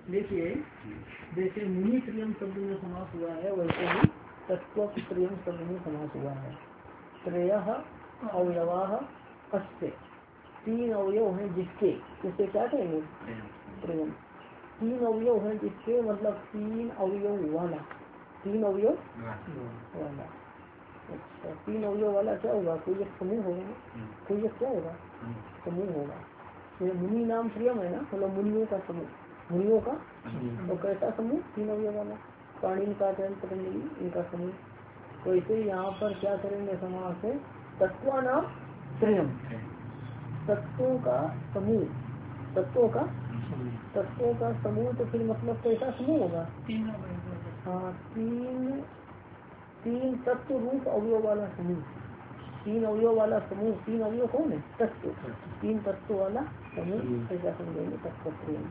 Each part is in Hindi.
देखिए जैसे मुनि त्रियम शब्द में समास हुआ है वैसे ही तत्व त्रियम शब्द में समास हुआ है। त्रयः अवयवाः अस्य, तीन अवयव हैं जिसके, उसे क्या कहेंगे त्रियम। तीन अवयव हैं जिसके मतलब तीन अवयव वाला, तीन अवयव वाला। अच्छा, तीन अवयव वाला क्या होगा, कोई एक समूह होगा ना, कोई एक क्या होगा समूह होगा। ये मुनि नाम प्रियम है ना, मतलब मुनियों का समूह, मुनियों का तो कैसा समूह, तीन अवयव वाला। पाणिनि का पतंजलि इनका समूह। तो इसे यहाँ पर क्या करेंगे समास है, तत्वा नाम प्रियम, तत्वों का समूह, तत्वों का समूह। तो फिर मतलब कैसा समूह होगा, हाँ तीन तत्व रूप अवयव वाला समूह, तीन अवयव वाला समूह। तीन अवयव कौन है, तत्व, तीन तत्व वाला समूह, ऐसा समझेंगे तत्वत्रयम।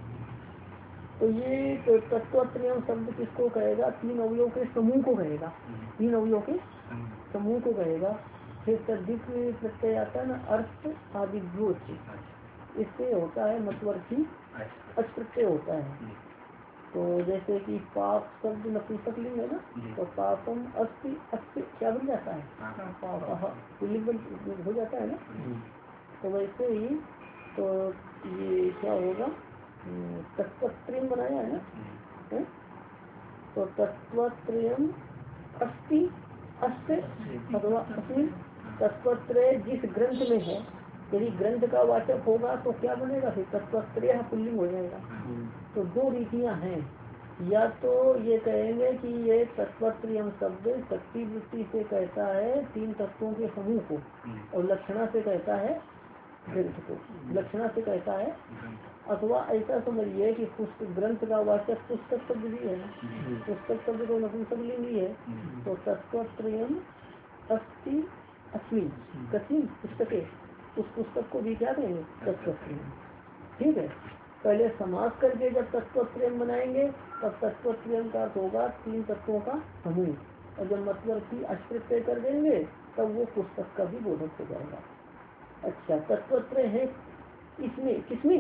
तो ये तो तत्वत्रयम शब्द किसको कहेगा, तीन अवयव के समूह को कहेगा, तीन अवयव के समूह को कहेगा। फिर तद्धिक प्रत्यय आता है ना, अर्थ आदि ग्रोच, इससे होता है मतवर्थी अच प्रत्यय होता है। तो जैसे कि पाप शब्द नपुंसक लिंग है ना, तो पापम अस्ति, अस्ति क्या बन जाता है, पाप पुल्लिंग हो जाता है ना। तो वैसे ही तो ये क्या होगा, तत्वत्रयम बनाया है ना, तो तत्वत्रयम अस्ति अस्य अथवा अस्मिन्। तत्वत्रय जिस ग्रंथ में है, यदि ग्रंथ का वाचक होगा तो क्या बनेगा, फिर तत्वत्रय पुल्लिंग हो जाएगा। तो दो रीतियां हैं, या तो ये कहेंगे कि ये तत्वत्रयम शब्द शक्ति वृत्ति से कहता है तीन तत्वों के समूह को, और लक्षणा से कहता है ग्रंथ को, लक्षणा से कहता है। अथवा ऐसा समझिए कि पुस्तक ग्रंथ का वाचक पुस्तक शब्द भी है, पुस्तक शब्द तो नपुंसक लिंग ही है। तो तत्वत्रयम अस्ति अस्मिन्, कस्मिन् पुस्तके, उस पुस्तक को भी क्या कहेंगे तत्वत्रयम। ठीक है, पहले समास करके जब तत्वत्रयम बनाएंगे तब तत्वत्रयम का अर्थ होगा तीन तत्वों का समूह, और जब मतवर्थी अष्टप्रत्यय कर देंगे तब वो पुस्तक का भी बोधक हो जाएगा। अच्छा, तत्वत्रय है इसमें, किसमें,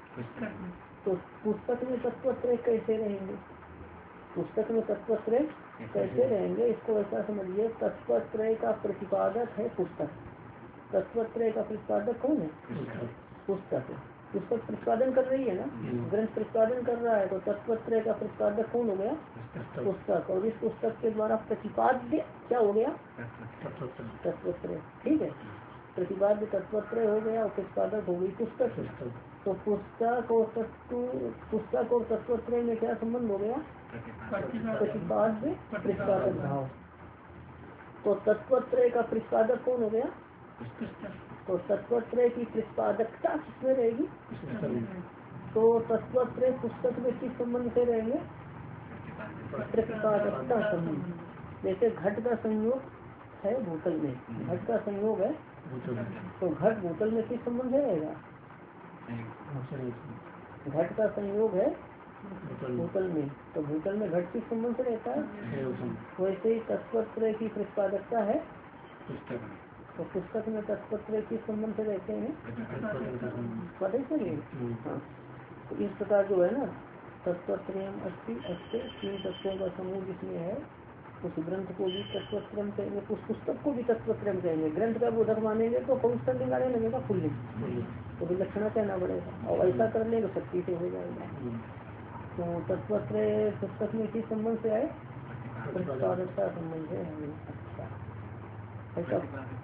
तो पुस्तक में तत्वत्रय कैसे रहेंगे, पुस्तक में तत्वत्रय कैसे रहेंगे, इसको ऐसा समझिए, तत्वत्रय का प्रतिपादक है पुस्तक, तत्वत्रय का प्रतिपादक कौन है, पुस्तक। पुस्तक प्रतिपादन कर रही है ना, ग्रंथ प्रतिपादन कर रहा है, तो तत्वत्रय का प्रतिपादक कौन हो गया, पुस्तक। और इस पुस्तक के द्वारा प्रतिपाद्य क्या हो गया, तत्वत्रय। ठीक है, प्रतिपाद्य तत्वत्रय हो गया और प्रतिपादक हो गई पुस्तक। तो पुस्तक और तत्वत्रय में क्या संबंध हो गया, प्रतिपाद्य प्रतिपादक भाव। तो तत्वत्रय का प्रतिपादक कौन हो गया, तो तत्वत्रय की प्रतिपादकता किसमें रहेगी, तो तत्वत्रय पुस्तक में किस संबंध से रहेंगे, प्रतिपादकता संबंध। जैसे घट का संयोग है भूतल में, घट का संयोग है, तो घट भूतल में किस संबंध से रहेगा, घट का संयोग है भूतल में, तो भूतल में घट किस संबंध से रहता है, वैसे ही तत्वत्रय की प्रतिपादकता है, तो पुस्तक में तत्वत्रय किस संबंध से रहते हैं, पता ही। हाँ, तो इस प्रकार जो है ना, तत्वत्रयम अस्ति अस्ति, तीन तत्वों का समूह जिसमें है, उस ग्रंथ को भी तत्वत्रयम कहेंगे, उस पुस्तक को भी तत्वत्रयम कहेंगे। ग्रंथ का बोधक मानेंगे तो कौन सा लिंग आने लगेगा, पुल्लिंग, तो विलक्षणा कहना पड़ेगा, और ऐसा कर लेंगे शक्ति से हो जाएगा। तो तत्वत्रय पुस्तक में किस संबंध से आए, प्रतिपादकता संबंध से है। अच्छा, ऐसा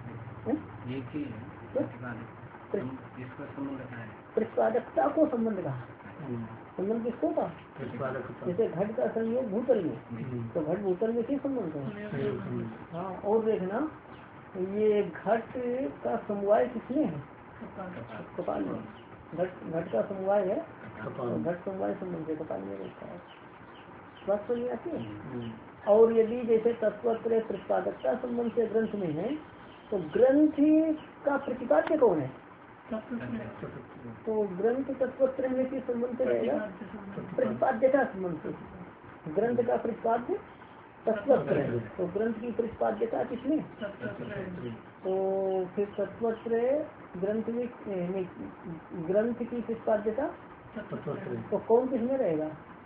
प्रतिपादकता को संबंध कहा, संबंध किसको का, जैसे घट का संयोग भूतल में, तो घट भूतल में किस संबंध है, हाँ। और देखना ये घट का समवाय किसमें है, कपाल में, घट का समवाय है, तो घट समवाय संबंध से कपाल में रहता है, बात समझ में आती है। और यदि जैसे तत्वत्रय प्रतिपादकता संबंध से ग्रंथ में है, तो ग्रंथ का प्रतिपाद्य कौन है, तो ग्रंथ तत्वत्रय में किस संबंध से रहेगा, प्रतिपाद्यता संबंध से। ग्रंथ का प्रतिपाद्य तत्वत्रय, तो ग्रंथ की प्रतिपाद्यता किसमें, तो फिर तत्वत्रय ग्रंथ में, ग्रंथ की प्रतिपाद्यता तो कौन किसमें रहेगा?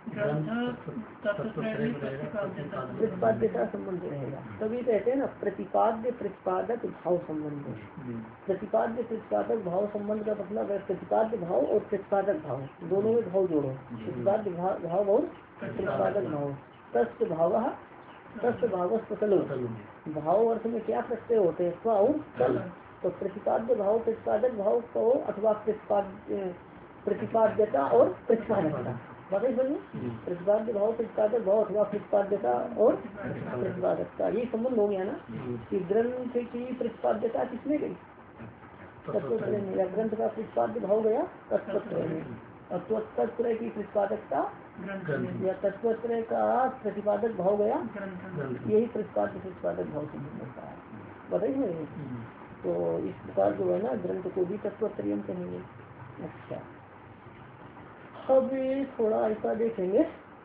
प्रतिपाद्यता संबंध रहेगा। तभी कहते हैं ना प्रतिपाद्य प्रतिपादक भाव संबंध। प्रतिपाद्य प्रतिपादक भाव संबंध का मतलब है प्रतिपाद्य भाव और प्रतिपादक भाव दोनों में भाव जोड़ो। प्रतिपाद्य भाव और प्रतिपादक भाव। तस्य भाव तस्य भाव भाव अर्थ में क्या प्रत्यय होते हैं? स्व और कल। तो प्रतिपाद्य भाव प्रतिपादक भाव को अथवा प्रतिपाद्यता और प्रतिपादकता बताइए समझिए। प्रतिपाद्य भाव प्रतिपादक भाव अथवा प्रतिपाद्यता और प्रतिपादकता ये संबंध हो गया ना कि ग्रंथ की प्रतिपाद्यता किसमें गई? तत्वत्रय में। या ग्रंथ का प्रतिपाद्य भाव गया तत्वत्रय में और तत्वत्रय की प्रतिपादकता या तत्वत्रय का प्रतिपादक भाव गया। यही प्रतिपाद्य प्रतिपादक भाव संबंध होता है बताइए। तो इस प्रकार जो है ना ग्रंथ को भी तत्वत्रयम कहेंगे। अच्छा अब थोड़ा ऐसा देखेंगे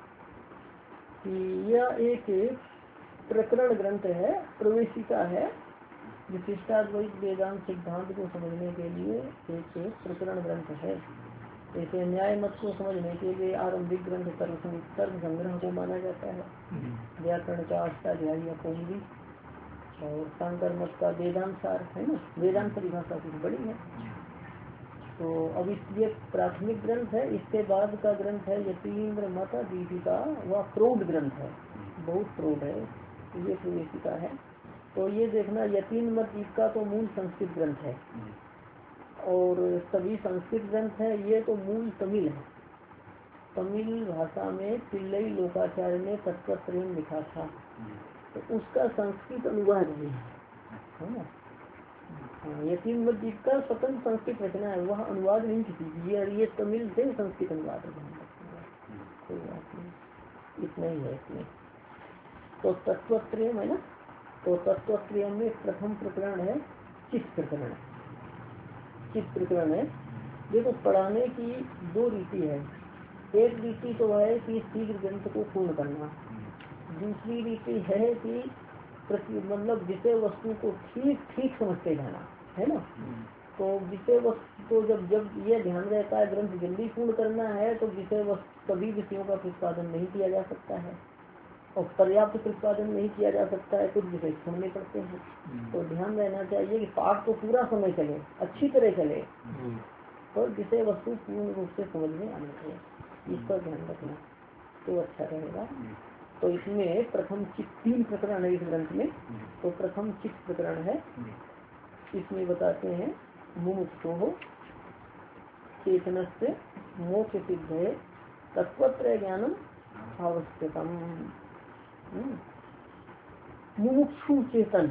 कि यह एक प्रकरण ग्रंथ है, प्रवेशिका है। विशिष्टाद्वैत वेदांत सिद्धांत को समझने के लिए एक प्रकरण ग्रंथ है। जैसे न्याय मत को समझने के लिए आरंभिक ग्रंथ तर्क संग्रह को माना जाता है। व्याकरण का अष्टाध्यायी या कौमुदी और शांकर मत का वेदांत सार है ना। वेदांत परिभाषा कुछ बड़ी है। तो अब ये प्राथमिक ग्रंथ है। इसके बाद का ग्रंथ है यतीन्द्र मत दीपिका। वह प्रौढ़ ग्रंथ है, बहुत प्रौढ़ है। ये प्रवेशिका है। तो ये देखना यतीन्द्र मत दीपिका तो मूल संस्कृत ग्रंथ है और सभी संस्कृत ग्रंथ है। ये तो मूल तमिल है। तमिल भाषा में पिल्लई लोकाचार्य ने तत्वत्रयम लिखा था तो उसका संस्कृत अनुवाद है ना। यतीन्द्र मत दीपिका स्वतंत्र संस्कृत रचना है, वह अनुवाद नहीं की थी। ये तमिल से संस्कृत अनुवाद है। कोई बात नहीं, इतना ही है इसमें। तो तत्वत्रयम है ना। तो तत्वत्रयम में प्रथम प्रकरण है चित्त प्रकरण। चित्त प्रकरण है। देखो पढ़ाने की दो रीति है। एक रीति तो है कि शीघ्र ग्रंथ को पूर्ण करना। दूसरी रीति है कि मतलब विषय वस्तु को ठीक ठीक समझते जाना है ना। तो विषय वस्तु को जब ये ध्यान रहता है ग्रंथ जल्दी पूर्ण करना है तो विषय वस्तु सभी विषयों का प्रतिपादन नहीं किया जा सकता है और पर्याप्त प्रतिपादन नहीं किया जा सकता है। कुछ विषय छोड़ने पड़ते हैं। तो ध्यान रहना चाहिए कि पाठ तो पूरा समय चले, अच्छी तरह चले और विषय वस्तु पूर्ण रूप से समझ में आना चाहिए। इस पर ध्यान रखना तो अच्छा रहेगा। तो इसमें प्रथम चित्त 3 प्रकरण है इस ग्रंथ में। तो प्रथम चित्त प्रकरण है। इसमें बताते हैं मुमुक्षुः चेतनस्य मोक्ष सिद्धे तत्वत्रय ज्ञानम आवश्यकम। मुमुक्षु चेतन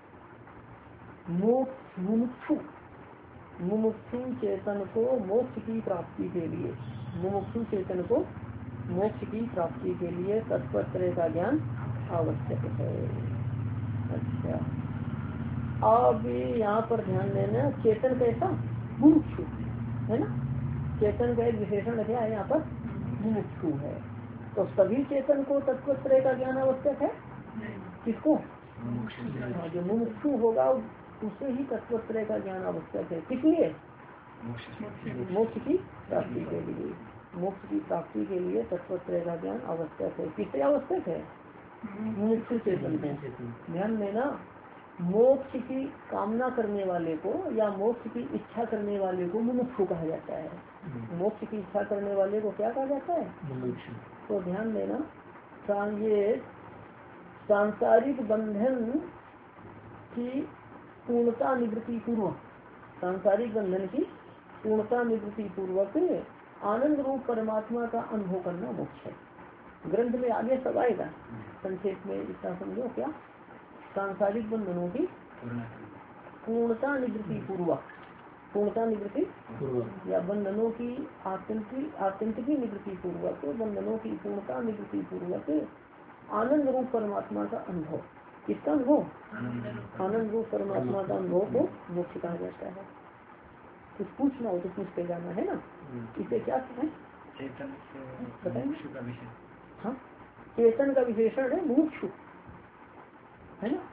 मुमुक्षु चेतन को मोक्ष की प्राप्ति के लिए मुमुक्षु चेतन को मोक्ष की प्राप्ति के लिए तत्वत्रय का ज्ञान आवश्यक है। अच्छा अब यहाँ पर ध्यान देना चेतन कैसा? मुमुक्षु है ना। चेतन का एक विशेषण क्या है यहाँ पर? मुमुक्षु है। तो सभी चेतन को तत्वत्रय का ज्ञान आवश्यक है। किसको? जो मुमुक्षु होगा उसे ही तत्वत्रय का ज्ञान आवश्यक है। किस लिए? मोक्ष की प्राप्ति के लिए। मोक्ष की प्राप्ति के लिए तत्वत्रय का ज्ञान आवश्यक है। किससे आवश्यक है? मुमुक्षु चेतन में। ध्यान देना मोक्ष की कामना करने वाले को या मोक्ष की इच्छा करने वाले को मुमुक्षु कहा जाता है। मोक्ष की इच्छा करने वाले को क्या कहा जाता है? मुमुक्षु। तो ध्यान देना ये सांसारिक बंधन की पूर्णता निवृत्ति पूर्वक सांसारिक बंधन की पूर्णता निवृत्ति पूर्वक आनंद रूप परमात्मा का अनुभव करना मोक्ष है। ग्रंथ में आगे सब आएगा। संक्षेप में इतना समझो क्या? सांसारिक बंधनों की पूर्णता निवृत्ति पूर्वक या बंधनों की आत्यंतिक निवृत्ति पूर्वक बंधनों की पूर्णता निवृत्ति पूर्वक आनंद रूप परमात्मा का अनुभव। किसका अनुभव? आनंद रूप परमात्मा का अनुभव को मोक्ष कहा जाता है। कुछ पूछना हो तो पूछते जाना है ना। इसे क्या कहें? बताएंगे। हाँ चेतन का विशेषण है मुमुक्षु है ना।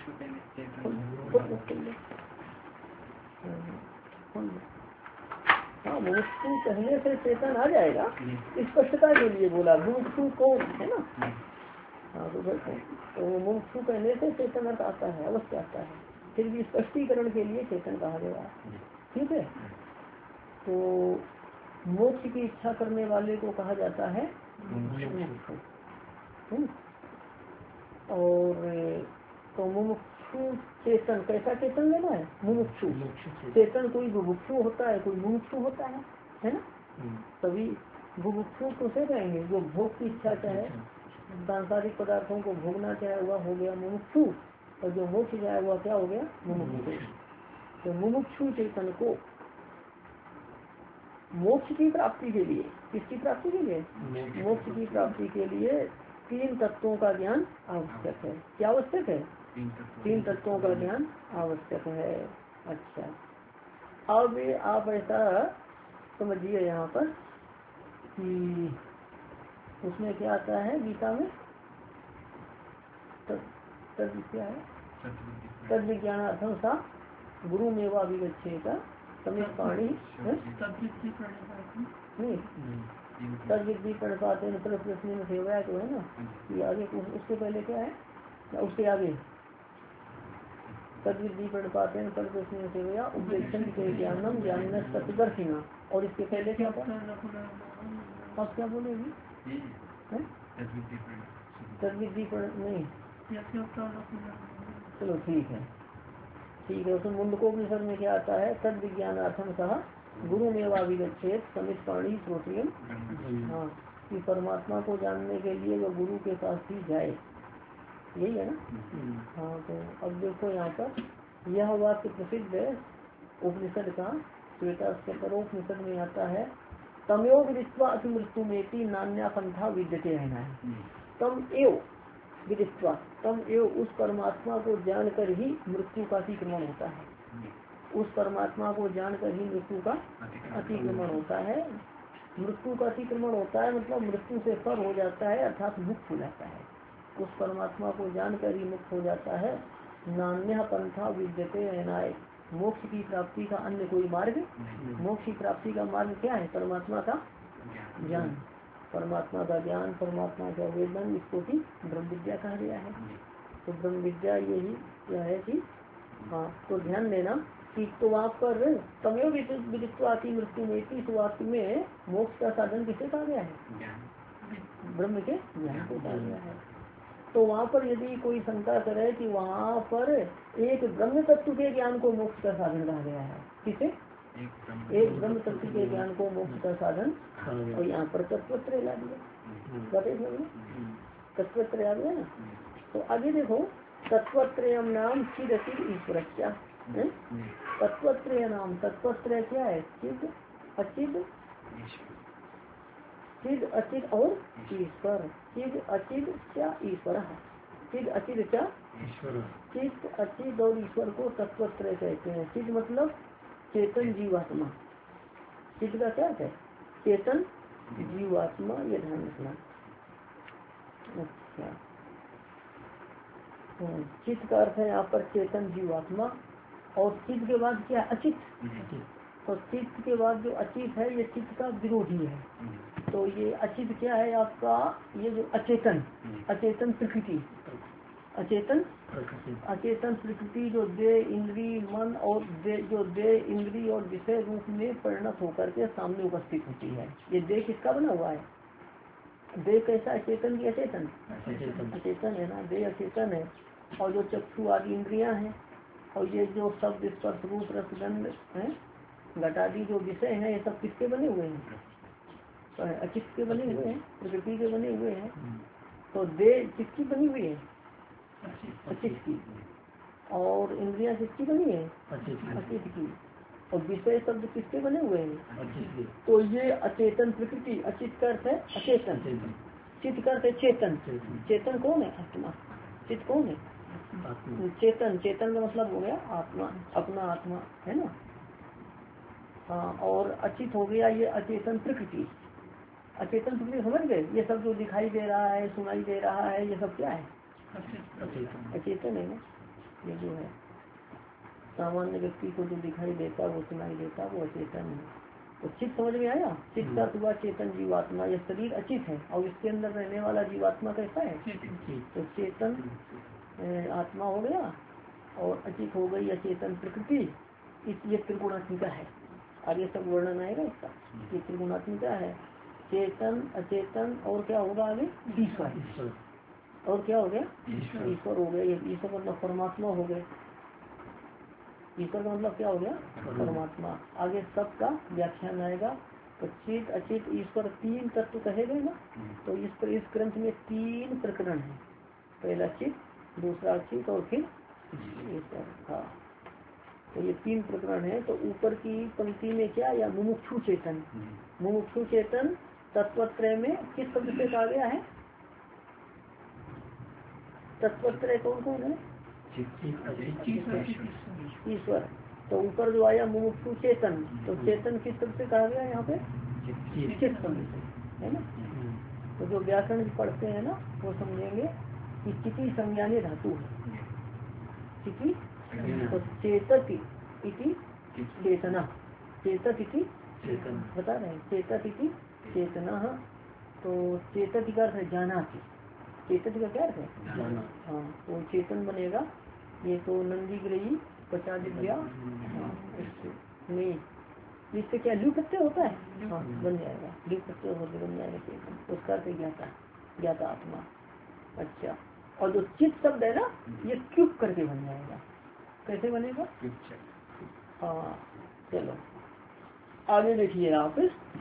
मुमुक्षु हाँ मुमुक्षु कहने से चेतन आ जाएगा, स्पष्टता के लिए बोला। मुमुक्षु कौन है ना, हाँ तो मुमुक्षु कहने से चेतन अर्थ आता है, अवश्य आता है, फिर भी स्पष्टीकरण के लिए चेतन कहा गया। ठीक है, तो मोक्ष की इच्छा करने वाले को कहा जाता है मुमुक्षु। और तो मुमुक्षु चेतन, कैसा चेतन लेना है, मुमुक्षु चेतन। कोई बुभुक्षु होता है, कोई मुमुक्षु होता है ना। तभी बुभुक्षु को से कहेंगे जो भोग की इच्छा चाहे, सांसारिक पदार्थों को भोगना चाहे, वह हो गया मुमुक्षु। और जो मोक्ष चाहे वह क्या हो गया, मुमुक्षु। तो मुमुक्षु चेतन को मोक्ष की प्राप्ति के लिए, किसकी प्राप्ति के लिए, मोक्ष की प्राप्ति के लिए 3 तत्वों का ज्ञान आवश्यक है। क्या आवश्यक है, 3 तत्वों का ज्ञान आवश्यक है। अच्छा, अब आप ऐसा समझिए यहाँ पर कि उसमें क्या आता है गीता में, तद क्या है, तद विज्ञानार्थम सा गुरु मेवा विगच्छेता समित पाणी नहीं, तद विधि प्रणपाते प्रश्न में सेवा तो है ना, ये आगे उसके पहले क्या है, उसके आगे तद विधि प्रणपाते प्रश्न में सेवा उपदेशन के ज्ञानम ज्ञान सतदर्शिना। और इसके पहले क्या था, आप क्या बोलेगी, तद विधि नहीं, चलो ठीक है, ठीक है। उसमें मुंडकोपनिषद में क्या आता है, तद विज्ञानार्थम सह गुरु मेवा विगच्छेत समित पाणी श्रोत्रियम। हाँ, कि परमात्मा को जानने के लिए वो गुरु के पास ही जाए, यही है ना। हाँ, तो अब देखो यहाँ पर यह वाक्य प्रसिद्ध है उपनिषद का, श्वेताश्वतरोपनिषद में आता है, तमयो विदित्वा अति मृत्यु में नान्या पंथा विद्यते रहना है। तम एव विदित्वा, तम एव उस परमात्मा को जानकर ही मृत्यु का अतिक्रमण होता है। उस परमात्मा को जानकर ही मृत्यु का अतिक्रमण होता है। मृत्यु का अतिक्रमण होता है मतलब मृत्यु से पर हो जाता है, अर्थात मुक्त हो जाता है। उस परमात्मा को जानकर ही मुक्त हो जाता है। नान्य पंथा विद्यते रहनाय, मोक्ष की प्राप्ति का अन्य कोई मार्ग, मोक्ष की प्राप्ति का मार्ग क्या है, परमात्मा का ज्ञान। परमात्मा का ज्ञान, परमात्मा का वेदन, इसको भी ब्रह्म विद्या कहा गया है। तो ब्रह्म विद्या यही क्या है कि हाँ, तो ध्यान देना कि तो वहाँ पर तमयो विदित्वाति मृत्यु में इस वाक्य में मोक्ष का साधन किसे कहा गया है, ब्रह्म के ज्ञान को कहा गया है। तो वहाँ पर यदि कोई शंका करे कि वहाँ पर एक ब्रह्म तत्व के ज्ञान को मोक्ष का साधन कहा गया है, किसे, एक ब्रह्म तत्व के ज्ञान को मोक्ष का साधन, और यहाँ पर तत्वत्रय ला दिया, तत्वत्रय आ गया ना। तो आगे देखो, तत्वत्रयम नाम चिद अचिद ईश्वर, तत्वत्रय नाम, तत्वत्रय क्या है, चिद अचिद, चिद अचिद और ईश्वर, चिद अचिद क्या ईश्वर, चिद अचिद क्या ईश्वर, चिद अचिद और ईश्वर को तत्वत्रय कहते हैं। चिद मतलब चेतन जीवात्मा, चिद का क्या है, चेतन जीवात्मा, ये ध्यान रखना। अच्छा, चित्त का अर्थ है यहाँ पर चेतन जीवात्मा, और चित्त के बाद क्या, अचित, तो चित्त के बाद जो अचित है ये चित्त का विरोधी है। तो ये अचित क्या है आपका, ये जो अचेतन, अचेतन प्रकृति, अचेतन प्रकृति जो देह इंद्री मन और जो देह इंद्री और विषय रूप में परिणत होकर के सामने उपस्थित होती है। ये देह किसका बना हुआ है, देह कैसा, अचेतन की अचेतन, अचेतन है ना, देह अचेतन है। और जो चक्षु आदि इंद्रियां हैं, और ये जो शब्द स्पर्श रूप रसगंध है, घटादी जो विषय है, ये सब किसके बने हुए हैं, अचित के बने हुए हैं, प्रकृति के बने हुए हैं। तो देह किसकी बनी हुई है, अचित की, और इंद्रियां किसकी बनी है, अचित की, और विषय शब्द किसके बने हुए हैं। तो ये अचेतन प्रकृति, अचित का अर्थ है अचेतन, चित्त का अर्थ है चेतन, चेतन कौन है, आत्मा, चित्त कौन है, चेतन, चेतन का मतलब हो गया आत्मा, अपना आत्मा है ना। हाँ, और अचित हो गया ये अचेतन प्रकृति, अचेतन प्रकृति समझ गए, ये सब जो दिखाई दे रहा है, सुनाई दे रहा है, ये सब क्या है, अचेतन है ना। ये जो है सामान्य व्यक्ति को जो दिखाई देता, वो सुनाई देता, वो अचेतन है। तो चित्त समझ में आया। चित्त का हुआ चेतन जीवात्मा, यह शरीर अचित है और इसके अंदर रहने वाला जीवात्मा कैसा है? तो चेतन आत्मा हो गया और अचित हो गई अचेतन प्रकृति। ये त्रिगुणात्मिका है। आगे सब वर्णन आएगा इसका। ये त्रिगुणात्मिका है, चेतन अचेतन और क्या होगा आगे? ईश्वर। और क्या हो गया? ईश्वर हो गया। ईश्वर मतलब परमात्मा हो गए। ईश्वर का मतलब क्या हो गया? परमात्मा। आगे सबका व्याख्यान आएगा। तो चित अचित ईश्वर तीन तत्व कहे गए ना। तो इस ग्रंथ में 3 प्रकरण है। पहला चित, दूसरा अचित और फिर ईश्वर। हाँ, तो ये 3 प्रकरण है। तो ऊपर की पंक्ति में क्या या मुमुक्षु चेतन, मुमुक्षु चेतन तत्वत्रय में किस शब्द से कहा गया है? तत्वत्रय कौन कौन है? ईश्वर। तो ऊपर जो आया मुमुक्षु चेतन, तो चेतन किस शब्द से कहा गया यहाँ पे? चित शब्द से, है ना। तो जो व्याकरण पढ़ते हैं ना वो समझेंगे कि चिति संज्ञाने धातु है। चिति तो चेतक इति चेतना, चेतक इति बता रहे हैं, चेतक इति चेतना। तो चेतक का अर्थ है जाना। चेतक का क्या अर्थ है? जाना। हाँ, तो चेतन बनेगा। ये तो नंदी ग्रही 50 दिव्या नहीं, इससे क्या लू प्रत्यय होता है? हाँ, बन जाएगा लू प्रत्यय होकर बन जाएगा चेतन। उसका अर्थ ज्ञाता, ज्ञाता आत्मा। अच्छा, और जो चित्त शब्द है ना ये क्यूब करके बन जाएगा। कैसे बनेगा? हाँ, चलो आगे देखिए आप।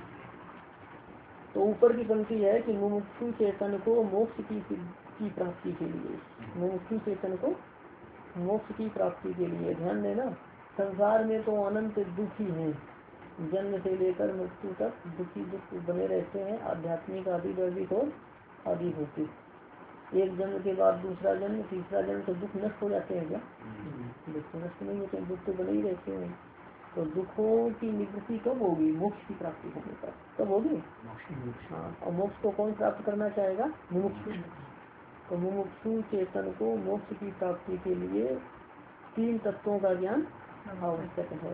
तो ऊपर की पंक्ति है कि मुमुक्षु चेतन को मोक्ष की प्राप्ति के लिए, मुमुक्षु चेतन को मोक्ष की प्राप्ति के लिए। ध्यान देना, संसार में तो अनंत दुखी हैं, जन्म से लेकर मृत्यु तक दुखी दुख बने रहते हैं। आध्यात्मिक आदि वर्जित और आदि भौतिक। एक जन्म के बाद दूसरा जन्म, तीसरा जन्म, तो दुख नष्ट हो जाते हैं क्या? दुख तो नष्ट नहीं होते, दुख तो बने ही रहते हैं। तो दुखों की निवृत्ति कब होगी? मोक्ष की प्राप्ति होने पर। कब होगी? हाँ, और मोक्ष को कौन प्राप्त करना चाहेगा? मुमुक्षु। तो मुमुक्षु चेतन को मोक्ष की प्राप्ति के लिए 3 तत्वों का ज्ञान आवश्यक है।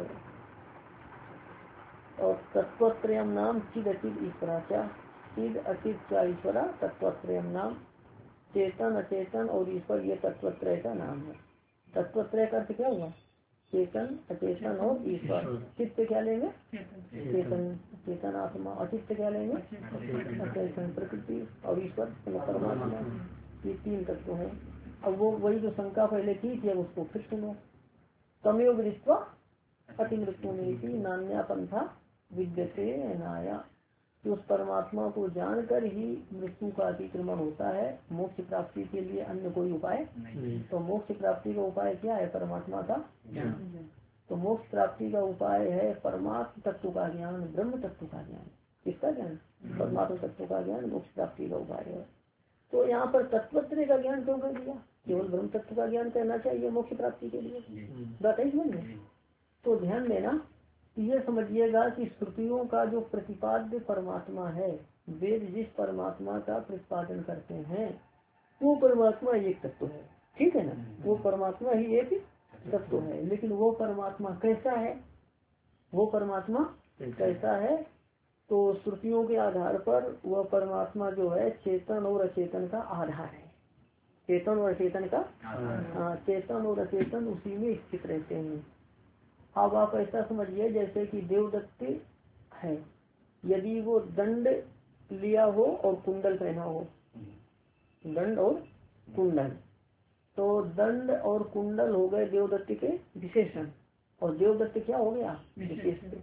और तत्वत्रयम नाम चिद अचित ईश्वराचा, चिद अचित चा ईश्वरा तत्वत्रयम नाम। चेतन अचेतन और ईश्वर ये तत्वत्रय का नाम है। तत्वत्रय का अर्थ क्या हुआ? चेतन अचेतन और ईश्वर। चित्त क्या लेंगे? चेतन, चेतन आत्मा। अचित्त क्या लेंगे? अचेतन प्रकृति और ईश्वर परमात्मा। ये 3 तत्व है। अब वो वही जो शंका पहले की थी, अब उसको फिर सुनो। तमेव दृष्ट्वा अति मृत्यु में नान्या पंथा विद्यते नाया। कि उस परमात्मा को जानकर ही मृत्यु का अतिक्रमण होता है। मोक्ष प्राप्ति के लिए अन्य कोई उपाय नहीं। तो मोक्ष प्राप्ति का उपाय क्या है? परमात्मा का ज्ञान। तो मोक्ष प्राप्ति का उपाय है परमात्म तत्व का ज्ञान, ब्रह्म तत्व का ज्ञान। किसका ज्ञान? परमात्मा तत्व का ज्ञान मोक्ष प्राप्ति का उपाय है। तो यहाँ पर तत्वत्रय का ज्ञान क्यों कर दिया? केवल ब्रह्म तत्व का ज्ञान करना चाहिए मोक्ष प्राप्ति के लिए। बात है समझ में? तो ध्यान देना, ये समझिएगा कि श्रुतियों का जो प्रतिपाद्य परमात्मा है, वेद जिस परमात्मा का प्रतिपादन करते हैं वो परमात्मा एक तत्व है। ठीक है ना, वो परमात्मा ही एक तत्व है। लेकिन वो परमात्मा कैसा है? वो परमात्मा कैसा है? तो श्रुतियों के आधार पर वह परमात्मा जो है चेतन और अचेतन का आधार है। चेतन और अचेतन का, चेतन और अचेतन उसी में स्थित रहते हैं। अब आप ऐसा समझिए जैसे कि देवदत्त है, यदि वो दंड लिया हो और कुंडल पहना हो, दंड और कुंडल, तो दंड और कुंडल हो गए देवदत्त के विशेषण और देवदत्त क्या हो गया? विशेष।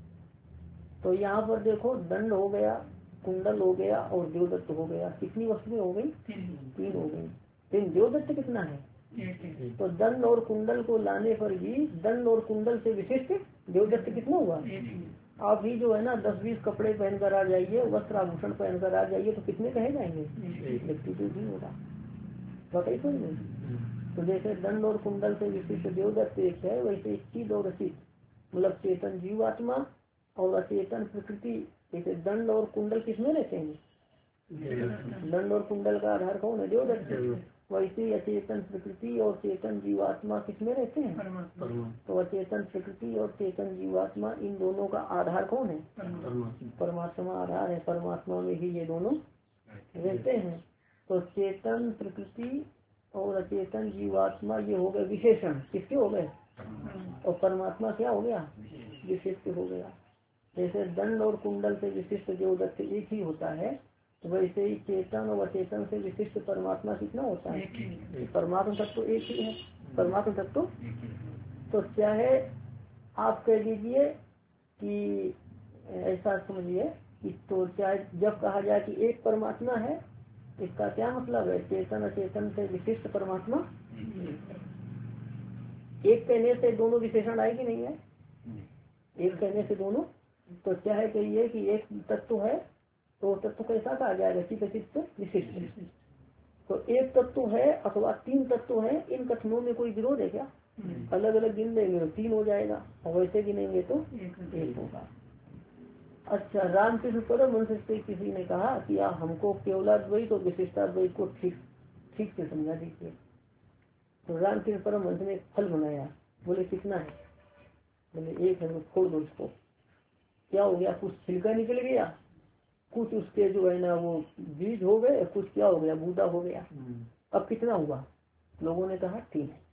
तो यहाँ पर देखो, दंड हो गया, कुंडल हो गया और देवदत्त हो गया। कितनी वस्तुएं हो गई? 3 हो गई। लेकिन देवदत्त कितना है? तो दंड और कुंडल को लाने पर भी दंड और कुंडल से विशिष्ट देवदत्त कितना हुआ? आप भी जो है ना 10-20 कपड़े पहनकर आ जाइए, वस्त्र आभूषण पहनकर आ जाइए, तो कितने कहे जाएंगे? व्यक्ति जो भी होगा। बताइए तो नहीं। तो जैसे दंड और कुंडल से विशिष्ट देवदत्त एक है, वैसे चिद और अचित मतलब चेतन जीवात्मा और अचेतन प्रकृति। जैसे दंड और कुंडल किसमें रहते हैं? दंड और कुंडल का आधार कौन है? देवदत्त। वैसे अचेतन प्रकृति और चेतन जीवात्मा किसमें रहते हैं? तो अचेतन प्रकृति और चेतन जीवात्मा इन दोनों का आधार कौन है? परमात्मा आधार है। परमात्मा में ही ये दोनों रहते हैं। तो चेतन प्रकृति और अचेतन जीवात्मा ये हो गए विशेषण, किसके हो गए? और परमात्मा क्या हो गया? विशिष्ट हो गया। जैसे दंड और कुंडल से विशिष्ट देवदत्त एक ही होता है, तो वैसे ही चेतन और अचेतन से विशिष्ट परमात्मा कितना होता है? परमात्मा तत्व एक ही है। परमात्मा तत्व तो चाहे आप कह दीजिए कि ऐसा समझिए कि तो चाहे जब कहा जाए कि एक परमात्मा है, इसका क्या मतलब है? चेतन अचेतन से विशिष्ट परमात्मा एक कहने से दोनों विशेषण आए कि नहीं है? एक कहने से दोनों, तो चाहे कहिए कि एक तत्व है तो तत्व कैसा कहा जाएगा? चित्त विशिष्ट। तो एक तत्व है अथवा तीन तत्व है, इन कथनों में कोई विरोध है क्या? अलग अलग गिन लेंगे तो तीन हो जाएगा, और वैसे गिनेंगे तो एक होगा। अच्छा, रामकृष्ण परमहंस से किसी ने कहा कि आप हमको केवलाद्वैत और विशिष्टाद्वैत को ठीक से समझा दीजिए। तो रामकृष्ण परमहंस ने फल बनाया। बोले कितना है? बोले एक है। तो फोड़ दो उसको। क्या हो गया? कुछ छिलका निकल गया, कुछ उसके जो है ना वो बीज हो गए, कुछ क्या हो गया? बूदा हो गया। अब कितना हुआ? लोगों ने कहा 3 है।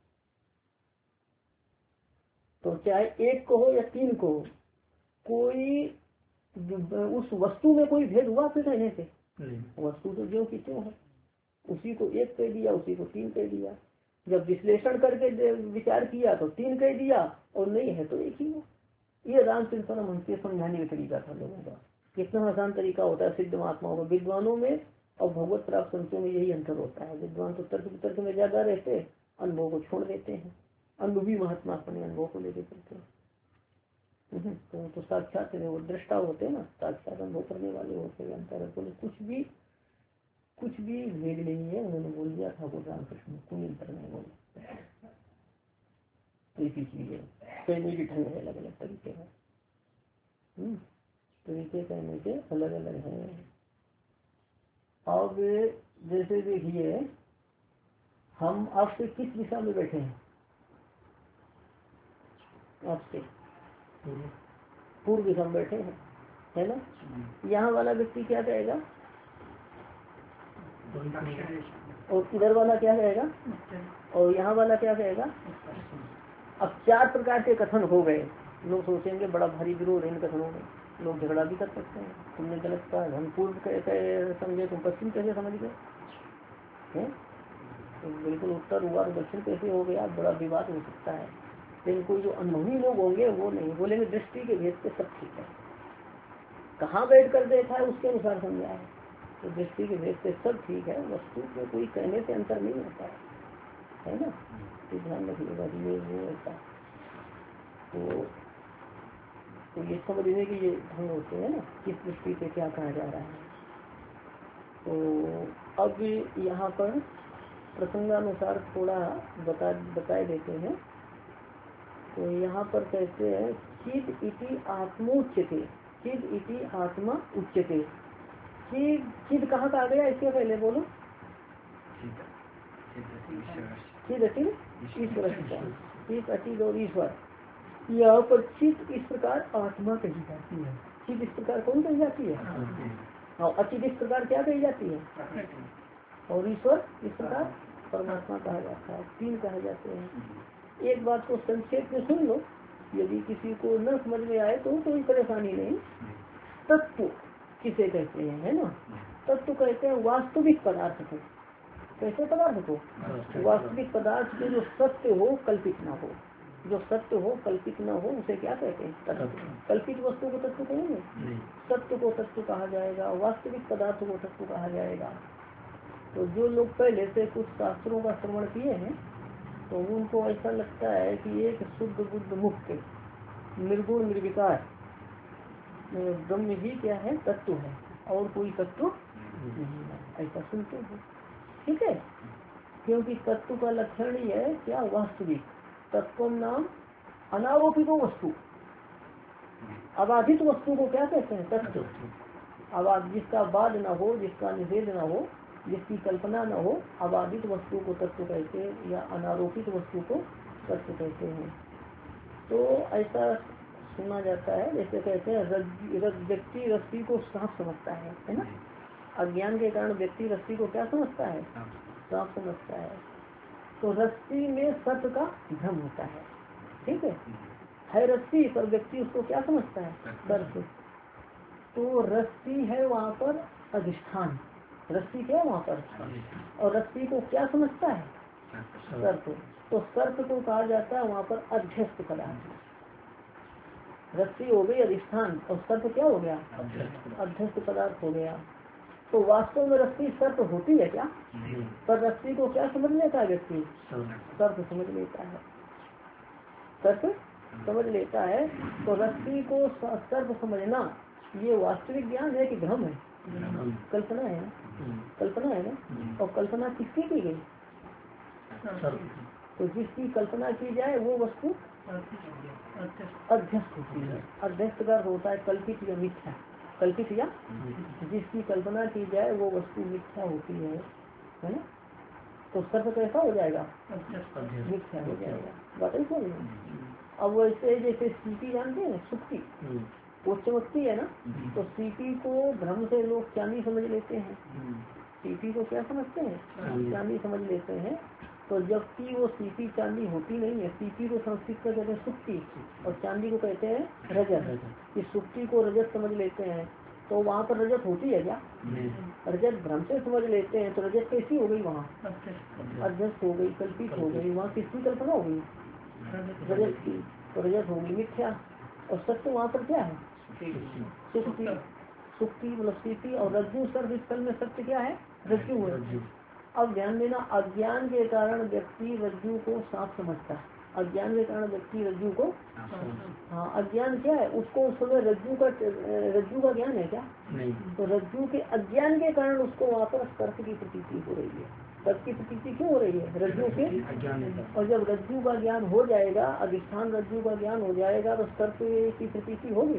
तो चाहे एक को हो या 3 को, कोई उस वस्तु में कोई भेद हुआ फिर कहने से? वस्तु तो ज्यों की त्यों है। उसी को 1 कह दिया, उसी को 3 कह दिया। जब विश्लेषण करके विचार किया तो 3 कह दिया, और नहीं है तो एक ही है। ये रामकृष्ण परमहंस के समझाने का तरीका था लोगों का। कितना आसान तरीका होता है सिद्ध महात्माओं का। विद्वानों में और भगवत प्राप्त संतों में यही अंतर होता है। विद्वान तो तर्क में ज्यादा रहते, अनुभव को छोड़ देते हैं। अनुभवी महात्मा अपने अनुभव को लेकर चलते हैं। तो साक्षात वो दृष्टा होते हैं ना, साक्षात अनुभव करने वाले होते हैं। अंतर बोले कुछ भी भेद नहीं है। उन्होंने बोल दिया था वो रामकृष्ण, कोई अंतर नहीं बोले। तो इसी चीज कहने की ढंग है, अलग अलग तरीके हैं। तरीके कहने के अलग अलग हैं। अब जैसे देखिए, हम आपसे किस दिशा में बैठे हैं? आपसे पूर्व दिशा में बैठे हैं, है ना? यहाँ वाला व्यक्ति क्या कहेगा और इधर वाला क्या कहेगा और यहाँ वाला क्या कहेगा? अब 4 प्रकार के कथन हो गए। लोग सोचेंगे बड़ा भारी विरोध है इन कथनों में, लोग झगड़ा भी कर सकते हैं। तुमने गलत कहा, हम पूर्व कैसे समझे, तुम पश्चिम कैसे समझ गए? तो बिल्कुल उत्तर हुआ तो दक्षिण कैसे हो गया? बड़ा विवाद हो सकता है। लेकिन कोई जो अनुभवी लोग होंगे वो नहीं बोलेंगे, दृष्टि के भेद से सब ठीक है। कहाँ बैठ कर देखा है उसके अनुसार समझा है। तो दृष्टि के भेद से सब ठीक है, वस्तु में कोई कहने से अंतर नहीं होता है ना? तो ध्यान रखिएगा ये वो ऐसा। तो ये समझने के ये ढंग होते हैं ना, किस दृष्टि से क्या कहा जा रहा है। तो अब यहाँ पर प्रसंगानुसार थोड़ा बताए देते हैं। तो यहाँ पर कहते हैं चिद इति आत्मोच्यते, चिद इति आत्मा उच्यते। चिद कहाँ का आ गया? इसके पहले बोलो। चिद अति ईश्वर, चिद अति और ईश्वर। यहाँ पर चिद इस प्रकार आत्मा कही जाती है। चिद इस प्रकार कौन कही जाती है? और अचित इस प्रकार क्या कही जाती है? और ईश्वर इस प्रकार परमात्मा कहा जाता है। 3 कहे जाते हैं। एक बात को संक्षेप में सुन लो, यदि किसी को न समझ में आए तो कोई परेशानी नहीं। तत्व किसे कहते हैं, है ना? तत्व कहते हैं वास्तविक पदार्थ को। कैसे पदार्थ को? वास्तविक पदार्थ के जो सत्य हो, कल्पित न हो। जो सत्य हो, कल्पित न हो, उसे क्या कहते हैं? तत्व। कल्पित वस्तु को तत्व कहेंगे? सत्य को तत्व कहा जाएगा, वास्तविक पदार्थ को तत्व कहा जाएगा। तो जो लोग पहले से कुछ शास्त्रों का श्रवण किए हैं तो उनको ऐसा लगता है कि एक शुद्ध बुद्ध मुक्त निर्गुण निर्विकार ब्रह्म ही क्या है? तत्व है, और कोई तत्व नहीं है, ऐसा सुनते हैं। ठीक है, क्योंकि तत्व का लक्षण ही है क्या? वास्तविक। तत्व नाम अनारोपितो वस्तु, अबाधित वस्तु को क्या कहते हैं? तत्व। अब जिसका बाद न हो, जिसका निषेध न हो, जिसकी कल्पना न हो, अबाधित वस्तु को तत्व कहते हैं या अनारोपित वस्तु को तत्व कहते हैं। तो ऐसा सुना जाता है, जैसे कहते हैं व्यक्ति रस्सी को सांप समझता है ना। अज्ञान के कारण व्यक्ति रस्सी को क्या समझता है? सांप समझता है। तो रस्सी में सर्प का भ्रम होता है, ठीक है रस्सी, पर व्यक्ति उसको क्या समझता है? सर्प। तो रस्सी है वहाँ पर अधिष्ठान, रस्सी क्या है वहाँ पर, और रस्सी को क्या समझता है? सर्प। तो सर्प को कहा जाता है वहाँ पर अध्यस्त पदार्थ। रस्सी हो गई अधिष्ठान और सर्प क्या हो गया? अध्यस्त पदार्थ हो गया। तो वास्तव में रस्सी सर्प होती है क्या? पर रस्सी को क्या समझ लेता है व्यक्ति? सर्प समझ लेता है, सर्प समझ लेता है। तो रस्सी को सर्प समझना ये वास्तविक ज्ञान है कि भ्रम है? कल्पना है ना, कल्पना है ना। और कल्पना किसकी की गई? तो जिसकी कल्पना की जाए वो वस्तु अध्यस्त होती है। अध्यस्त का होता है कल्पित या मिथ्या, कल्पित या जिसकी कल्पना की जाए वो वस्तु मिथ्या होती है ना। तो सर्प कैसा हो जाएगा? मिथ्या हो जाएगा। बात ही समझ। अब वैसे जैसे सीपी जानते हैं, सुक्ति वो चमकती है ना, तो सीपी को भ्रम से लोग चांदी समझ लेते हैं। सीपी को क्या समझते हैं? चांदी समझ लेते हैं। तो जबकि वो सीपी चांदी होती नहीं है। सीपी को संस्कृत का कहते हैं सुक्ति और चांदी को कहते हैं रजत। इस सुक्ति को रजत समझ लेते हैं। तो वहाँ पर रजत होती है क्या? रजत भ्रम से समझ लेते हैं। तो रजत कैसी हो गई? वहाँ अध्यस्त हो गई, कल्पित हो गई। वहाँ किसकी कल्पना हो गई? रजत की। तो रजत होगी मिथ्या। और सत्य वहाँ पर क्या है? सुक्ति। सुक्ति मतलब सीपी और रज्जु सर्व स्थल में सत्य क्या है? रज्जु है। अब ध्यान देना, अज्ञान के कारण व्यक्ति रज्जु को सांप समझता है। अज्ञान के कारण व्यक्ति रज्जु को, हाँ अज्ञान क्या है उसको उस समय रज्जु का ज्ञान है क्या? नहीं। तो रज्जु के अज्ञान के कारण उसको वहाँ पर सर्प की प्रतीति हो रही है। सर्प की प्रतीति क्यों हो रही है? रज्जु के अज्ञान। और जब रज्जु का ज्ञान हो जाएगा, अधिष्ठान रज्जु का ज्ञान हो जाएगा, तो सर्प की प्रतीति होगी?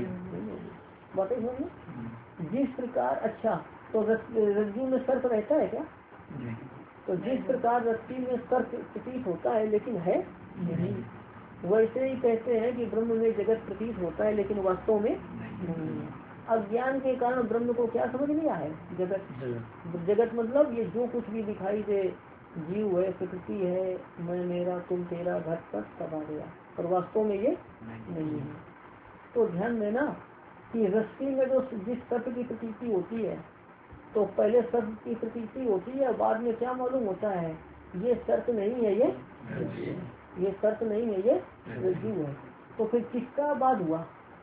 बातें समझिए। जिस प्रकार, अच्छा तो रज्जु में सर्प रहता है क्या? तो जिस प्रकार रस्सी में सर्प प्रतीत होता है लेकिन है नहीं, वैसे ही कहते हैं कि ब्रह्म में जगत प्रतीत होता है लेकिन वास्तव में नहीं है। अज्ञान के कारण ब्रह्म को क्या समझ लिया है? जगत। जगत मतलब ये जो कुछ भी दिखाई दे, जीव है, प्रकृति है, मैं मेरा तुम तेरा, घट पट सब आ गया, और वास्तव में ये नहीं है। तो ध्यान देना कि रस्सी में जो जिस सर्प की प्रतीति होती है, तो पहले सर्प की प्रतीति होती है, बाद में क्या मालूम होता है? ये सर्प नहीं है, ये सर्प नहीं है, ये रज्जु है। तो फिर किसका बाद हुआ?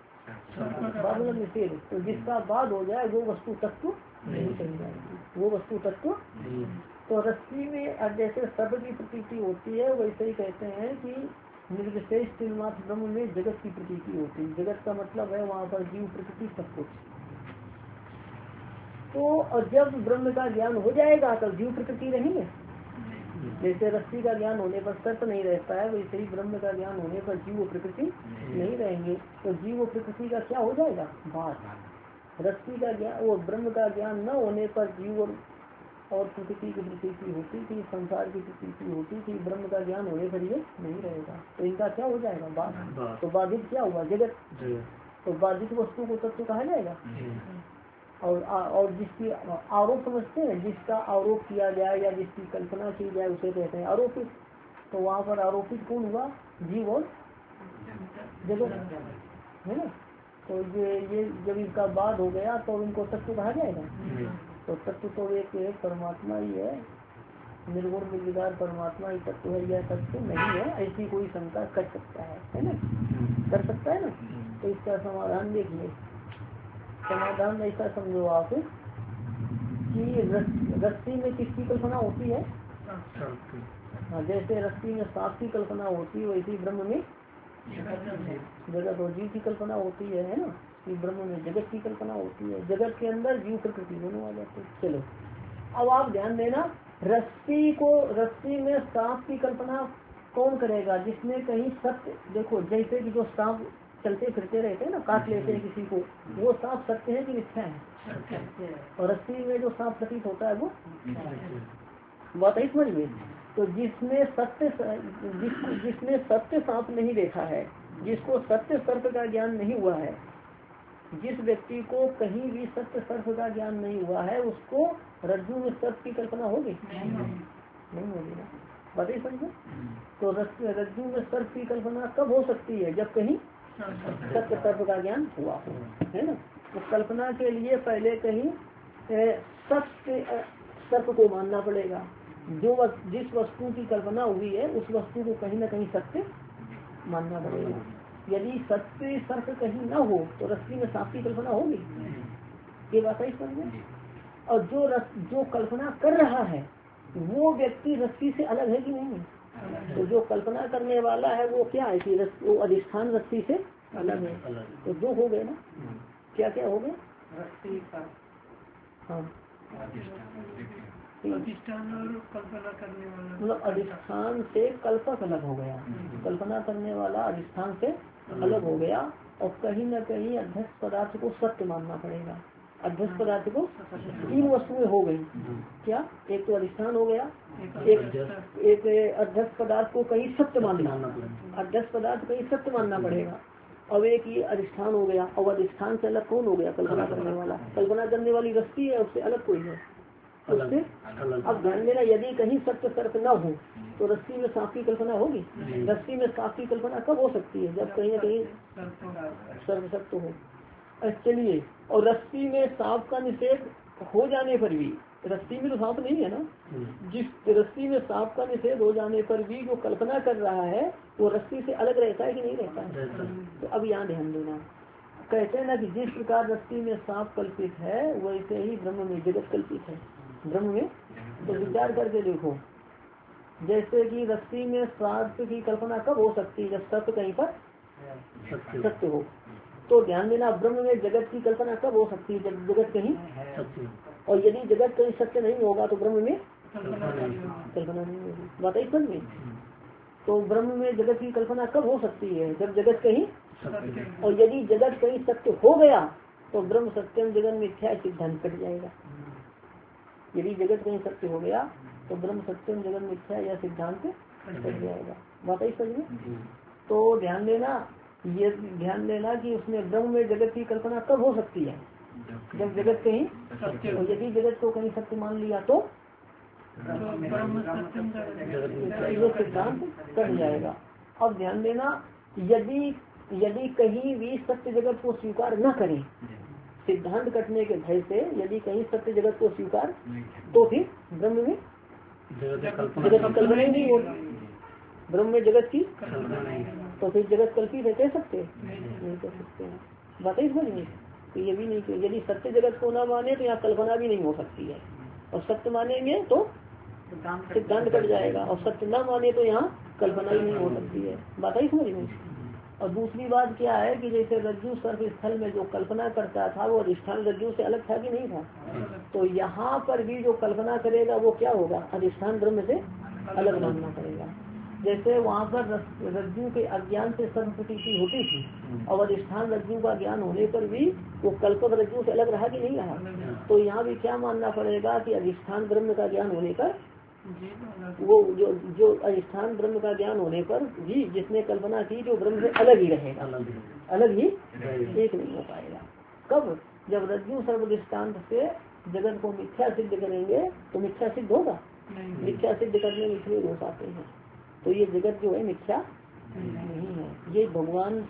बाद मतलब निषेध। तो जिसका बाद हो जाए वो वस्तु तत्व नहीं कही जाएगी, वो वस्तु तत्व। तो रस्सी में जैसे सर्प की प्रतीति होती है, वैसे ही कहते हैं कि निर्विशेष चिन्मात्र ब्रह्म में जगत की प्रतीति होती है। जगत का मतलब है वहाँ पर जीव, प्रकृति, सब कुछ। तो जब ब्रह्म का ज्ञान हो जाएगा तब जीव प्रकृति रहेंगे। जैसे रस्सी का ज्ञान होने पर सर्प नहीं रहता है, वैसे ही ब्रह्म का ज्ञान होने पर जीव व प्रकृति नहीं रहेंगे। तो जीव व प्रकृति का क्या हो जाएगा? बात। रस्सी का ज्ञान, वो ब्रह्म का ज्ञान न होने पर जीव और प्रकृति की प्रतीति होती थी, संसार की प्रतीति होती थी। ब्रह्म का ज्ञान होने पर ये नहीं रहेगा, तो इनका क्या हो जाएगा? बात। तो बाधित क्या हुआ? जगत। तो बाधित वस्तु को तत्व कहा जाएगा। और जिसकी आरोप समझते हैं, जिसका आरोप किया जाए या जिसकी कल्पना की जाए उसे कहते हैं आरोपित। तो वहाँ पर आरोपित कौन हुआ? जीव और जगत, है ना। तो ये जब इनका बाद हो गया तो इनको तत्व कहा जाएगा। तो तत्व तो एक परमात्मा ही है, निर्गुण निर्विकार परमात्मा ही तत्व है। यह तत्व नहीं है ऐसी कोई शंका कर सकता है ना, कर सकता है ना। तो इसका समाधान देखिए। समाधान ऐसा समझो आप कि रस्सी में किसकी कल्पना होती है? जैसे रस्सी में सांप की कल्पना होती है, वैसी ब्रह्म में जगत और जीव की कल्पना होती है ना। कि ब्रह्म में जगत की कल्पना होती है, जगत के अंदर जीव प्रकृति दोनों आ जाते हैं। चलो अब आप ध्यान देना, रस्सी में सांप की कल्पना कौन करेगा? जिसमें कहीं सत्य, देखो जैसे कि जो सांप चलते फिरते रहते हैं ना, काट लेते हैं किसी को, वो सांप सत्य है कि मिथ्या है? और रस्सी में जो सांप प्रतीत होता है वो बात है समझ में। तो जिसमें सत्य सांप नहीं देखा है, जिसको सत्य सर्प का ज्ञान नहीं हुआ है, जिस व्यक्ति को कहीं भी सत्य सर्प का ज्ञान नहीं हुआ है, उसको रज्जु में सर्प की कल्पना होगी? नहीं होगी ना, बताइए समझे। तो रज्जु में सर्प की कल्पना कब हो सकती है? जब कहीं सत्य सर्प का ज्ञान हुआ हो, है ना। तो कल्पना के लिए पहले कहीं सत्य सर्प को मानना पड़ेगा। जिस वस्तु की कल्पना हुई है उस वस्तु को कहीं न कहीं सत्य मानना पड़ेगा। यदि सत्य सर्प कहीं न हो तो रस्सी में सांप की कल्पना होगी? ये बात है समझे। और जो कल्पना कर रहा है वो व्यक्ति रस्सी से अलग है कि नहीं? तो जो कल्पना करने वाला है वो क्या है कि वो अधिष्ठान रस्सी से अलग है। तो दो हो गए ना, क्या क्या हो गए? हाँ, अधिष्ठान और कल्पना करने वाला, मतलब अधिष्ठान से कल्पक अलग हो गया, कल्पना करने वाला अधिष्ठान से अलग हो गया। और कहीं न कहीं अध्यक्ष पदार्थ को सत्य मानना पड़ेगा। अध्यक्ष पदार्थ को तीन वस्तुएं हो गई क्या? एक तो अधिष्ठान हो गया, एक अध्यक्ष पदार्थ को कहीं सत्य मानना, अध्यक्ष पदार्थ कहीं सत्य मानना पड़ेगा। अब एक ये अधिष्ठान हो गया, और अधिष्ठान से अलग कौन हो गया? कल्पना करने वाला। कल्पना करने वाली रस्सी है, उससे अलग कोई है उससे। अब ध्यान देना, यदि कहीं सत्य सर्प न हो तो रस्सी में सांप की कल्पना होगी? रस्सी में सांप की कल्पना कब हो सकती है? जब कहीं न कहीं सर्प सत्य हो। चलिए, और रस्सी में सांप का निषेध हो जाने पर भी, रस्सी में तो सांप नहीं है ना, जिस रस्सी में सांप का निषेध हो जाने पर भी जो कल्पना कर रहा है वो रस्सी से अलग रहता है कि नहीं रहता है? तो अब यहाँ ध्यान देना, कहते हैं ना कि जिस प्रकार रस्सी में सांप कल्पित है वैसे ही ब्रह्म में जगत कल्पित है। ब्रह्म में तो विचार करके देखो, जैसे कि रस्सी में सांप की कल्पना कब हो सकती है? जब सत्य कहीं पर सत्य हो। तो ध्यान देना, ब्रह्म में जगत की कल्पना कब हो सकती है? जब जगत कहीं सत्य। और यदि जगत कहीं सत्य नहीं होगा तो ब्रह्म में कल्पना नहीं होगी। बताइए समझ में। तो ब्रह्म में जगत की कल्पना कब हो सकती है? जब जगत कहीं सत्य। और यदि जगत कहीं सत्य हो गया तो ब्रह्म सत्यम जगत मिथ्या सिद्धांत कट जाएगा। यदि जगत कहीं सत्य हो गया तो ब्रह्म सत्यम जगत मिथ्या या सिद्धांत कट जाएगा। बात आई समझ में। तो ध्यान देना, ये ध्यान देना कि उसमें ब्रह्म में जगत की कल्पना कब हो सकती है? जब जगत कहीं सत्य। और यदि जगत को कहीं सत्य मान लिया तो ये सिद्धांत कट जाएगा। अब ध्यान देना, यदि कहीं भी सत्य जगत को स्वीकार न करें, सिद्धांत कटने के भय से यदि कहीं सत्य जगत को स्वीकार, तो फिर ब्रह्म में जगत की कल्पना ही नहीं होगी। ब्रह्म में जगत की तो फिर जगत कल्पित है, कह सकते नहीं कह सकते हैं। बताइए समझ में। तो ये भी नहीं, यदि सत्य जगत को न माने तो यहाँ कल्पना भी नहीं हो सकती है, और सत्य मानेंगे तो सिद्धांत कट जाएगा, और सत्य न माने तो यहाँ कल्पना ही नहीं हो सकती है। बताइए समझ में। और दूसरी बात क्या है कि जैसे रज्जु सर्प स्थल में जो कल्पना करता था वो अधिष्ठान रज्जु से अलग था कि नहीं था? तो यहाँ पर भी जो कल्पना करेगा वो क्या होगा? अधिष्ठान ब्रह्म से अलग मानना पड़ेगा। जैसे वहाँ पर रज्जु के अज्ञान से सर्प प्रतीति होती थी, और अधिष्ठान रज्जु का ज्ञान होने पर भी वो कल्पक रज्जु से अलग रहा कि नहीं रहा? तो यहाँ भी क्या मानना पड़ेगा कि अधिष्ठान ब्रह्म का ज्ञान होने पर वो जो अधिष्ठान ब्रह्म का ज्ञान होने पर भी जिसने कल्पना की जो ब्रह्म से अलग ही रहेगा, अलग ही एक नहीं हो पाएगा। कब? जब रज्जु सर्वदृष्टान्त से जगत को मिथ्या सिद्ध करेंगे तो मिथ्या सिद्ध होगा। मिथ्या सिद्ध करने में इतने दोष आते हैं। तो ये जगत जो है मिथ्या नहीं है, ये भगवान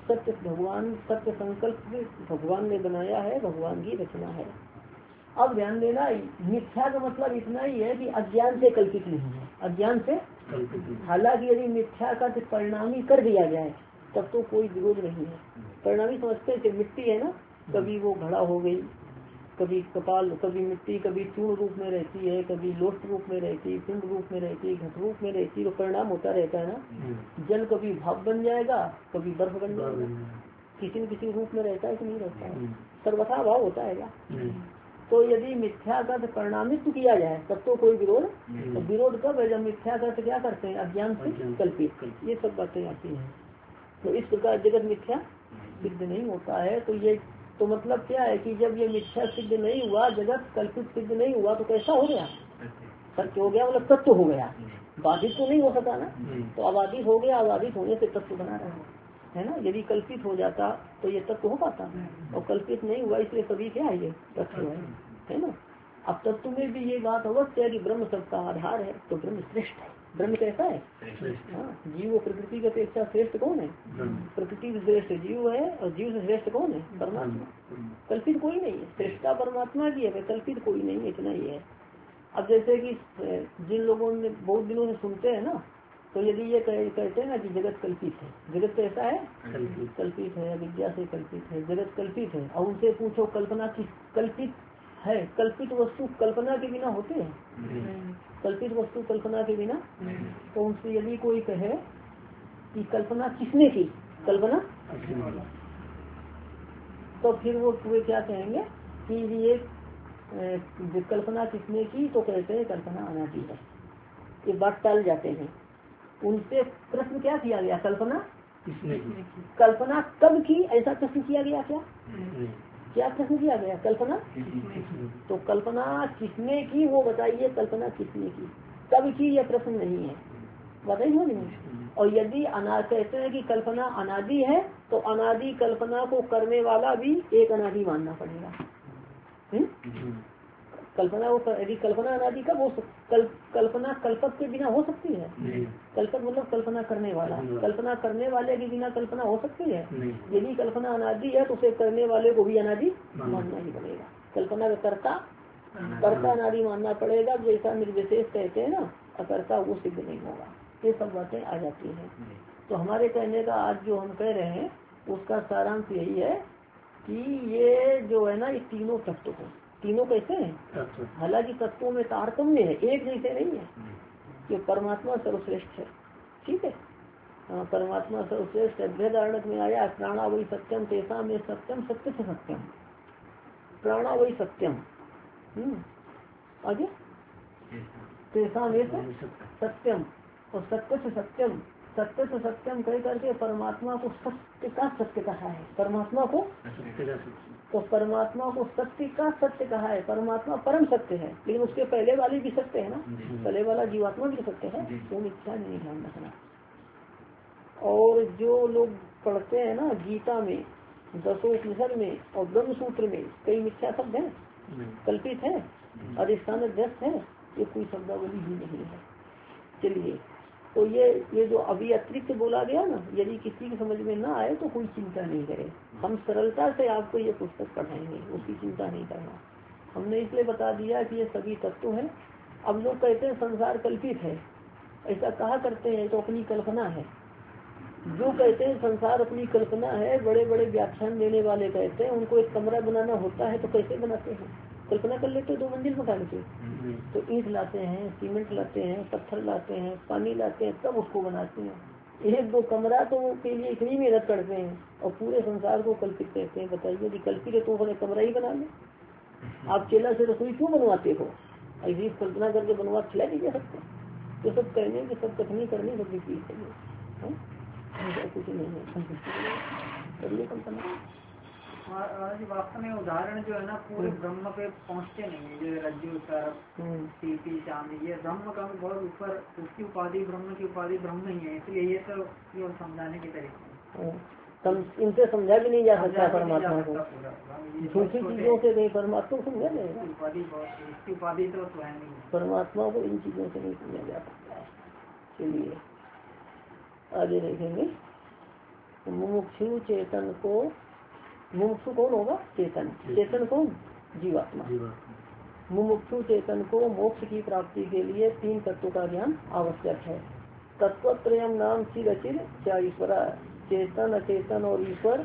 सत्य संकल्प भगवान ने बनाया है, भगवान की रचना है। अब ध्यान देना, मिथ्या का मतलब इतना ही है कि अज्ञान से कल्पित नहीं है, अज्ञान से। हालांकि यदि मिथ्या का परिणामी कर दिया जाए तब तो कोई विरोध नहीं है। परिणामी समझते हैं, मिट्टी है ना, कभी वो घड़ा हो गई, कभी कपाल, कभी मिट्टी, कभी चूर्ण रूप में रहती है, कभी लोट रूप में रहती है, पिंड रूप में रहती है, घट रूप में रहती है, तो परिणाम होता रहता है ना। जल कभी भाप बन जाएगा, कभी बर्फ बन जाएगा, किसी न किसी रूप में रहता है कि नहीं रहता है, सर्वथा भाव होता है। तो यदि मिथ्या का परिणामित किया जाए तब तो कोई विरोध। तो विरोध कब है? जब मिथ्या का क्या करते हैं? अज्ञान से कल्पित, ये सब बातें आती हैं। तो इस प्रकार जगत मिथ्या सिद्ध नहीं होता है। तो ये तो मतलब क्या है कि जब ये मिथ्या सिद्ध नहीं हुआ, जगत कल्पित सिद्ध नहीं हुआ, तो कैसा हो गया? सत्य हो गया, मतलब तत्व हो गया, बाधित तो नहीं हो सका ना। तो अबाधित हो गया, अबाधित होने से तत्व बना रहा है ना। यदि कल्पित हो जाता तो ये तत्व हो पाता, और कल्पित नहीं हुआ इसलिए सभी क्या है, ये तत्व है ना। अब तत्व में भी ये बात अवश्य है कि ब्रह्म सबका आधार है, तो ब्रह्म श्रेष्ठ है। ब्रह्म कैसा है? हाँ, जीव प्रकृति की अपेक्षा श्रेष्ठ कौन है? प्रकृति से श्रेष्ठ जीव है, और जीव से श्रेष्ठ कौन है? परमात्मा। कल्पित कोई नहीं है, श्रेष्ठता परमात्मा की है, कल्पित कोई नहीं है, इतना ही है। अब जैसे कि जिन लोगों ने बहुत दिनों से सुनते हैं ना, तो यदि ये कहते हैं ना कि जगत कल्पित है, जगत कैसा है? कल्पित है, विद्या से कल्पित है, जगत कल्पित है, और उनसे पूछो कल्पना किस कल्पित है? कल्पित वस्तु कल्पना के बिना होते हैं? कल्पित वस्तु कल्पना के बिना? तो उनसे यदि कोई कहे कि कल्पना किसने की, कल्पना, तो फिर वो क्या कहेंगे कि ये कल्पना किसने की? तो कहते हैं कल्पना अनादि है। ये बात टाल जाते हैं। उनसे प्रश्न क्या किया गया? कल्पना किसने की? कल्पना कब की, ऐसा प्रश्न किया गया? क्या प्रश्न किया गया? कल्पना। तो कल्पना किसने की वो बताइए, कल्पना किसने की, कब की, यह प्रश्न नहीं है, बताइए नहीं। और यदि कहते हैं कि कल्पना अनादि है, तो अनादि कल्पना को करने वाला भी एक अनादि मानना पड़ेगा। कल्पना को, यदि कल्पना अनादि कब हो कल्पना कल्पक के बिना हो सकती है? कल्पक मतलब कल्पना करने वाला, कल्पना करने वाले के बिना कल्पना हो सकती है? यदि कल्पना अनादि है तो उसे करने वाले को भी अनादि मानना ही पड़ेगा। कल्पना का कर्ता अनादि मानना पड़ेगा। जैसा निर्विशेष कहते हैं ना, अकर्ता, वो सिद्ध नहीं होगा। ये सब बातें आ जाती हैं। तो हमारे कहने का आज जो हम कह रहे हैं उसका सारांश यही है कि ये जो है ना, ये तीनों तत्व हैं। तीनों कैसे हैं? हालांकि तत्वों में तारतम्य है, एक जैसे नहीं है। कि परमात्मा सर्वश्रेष्ठ है, ठीक है। परमात्मा सर्वश्रेष्ठ है। वेदारणक में आया प्राणा वही सत्यम, तेसा में सत्यम, सत्य से सत्यम, प्राणा वही सत्यम। आगे तेसा में सत्यम, और सत्य से सत्यम, सत्य से सत्यम कह करके परमात्मा को सत्य का सत्य कहा है। परमात्मा को तो परमात्मा को सत्य का सत्य कहा है। परमात्मा परम सत्य है, लेकिन उसके पहले वाली भी सत्य है ना, पहले वाला जीवात्मा भी सत्य है, तो मिथ्या नहीं ध्यान रखना। और जो लोग पढ़ते हैं ना गीता में, दसों उपनिषद में और ब्रह्म सूत्र में कई मिथ्या शब्द है, कल्पित है, अधिष्ठान अध्यस्त है, ये कोई शब्दावली ही नहीं है। चलिए, तो ये जो अभी अतिरिक्त बोला गया ना, यदि किसी की समझ में ना आए तो कोई चिंता नहीं करे, हम सरलता से आपको ये पुस्तक पढ़ाएंगे, उसकी चिंता नहीं करना। हमने इसलिए बता दिया कि ये सभी तत्व हैं। अब लोग कहते हैं संसार कल्पित है, ऐसा कहा करते हैं, तो अपनी कल्पना है। जो कहते हैं संसार अपनी कल्पना है, बड़े बड़े व्याख्यान देने वाले कहते हैं उनको एक कमरा बनाना होता है तो कैसे बनाते हैं? कल्पना कर लेते 2 मंजिल मकान की, तो ईंट लाते हैं, सीमेंट लाते हैं, पत्थर लाते हैं, पानी लाते हैं, तब उसको बनाते हैं। 1-2 कमरा तो के लिए इतनी मेहनत करते हैं, और पूरे संसार को कल्पित कहते हैं। बताइए, यदि कल्पित है तो उन्हें कमरा ही बना ले। आप चेला से रसोई क्यों बनवाते हो? ऐसी कल्पना करके बनवा खिला दीजिए सबको। तो सब कहने की, सब कथनी करनी, सब चीज है, कुछ नहीं है, करिए कल्पना। वास्तव में उदाहरण जो है ना पूरे ब्रह्म पे पहुँचते नहीं है। ये रज्जु सीपी चांदी, ये ब्रह्म का बहुत ऊपर, उसकी उपाधि ब्रह्म की उपाधि ब्रह्म ही है, इसलिए ये तो केवल समझाने के तरीके। इनसे समझा भी नहीं जा सकता परमात्मा को, झूठी चीजों से नहीं परमात्मा को समझा जाएगा। इसकी उपाधि तो है नहीं, परमात्मा को इन चीजों से नहीं समझा जा सकता है। चलिए आगे देखेंगे। मुमुक्षु चेतन को, मुमुक्षु कौन होगा? चेतन। चेतन कौन? जीवात्मा। मुमुक्षु चेतन को मोक्ष की प्राप्ति के लिए 3 तत्वों का ज्ञान आवश्यक है। तत्वत्रयम नाम चिर अचिर क्या ईश्वर, चेतन अचेतन और ईश्वर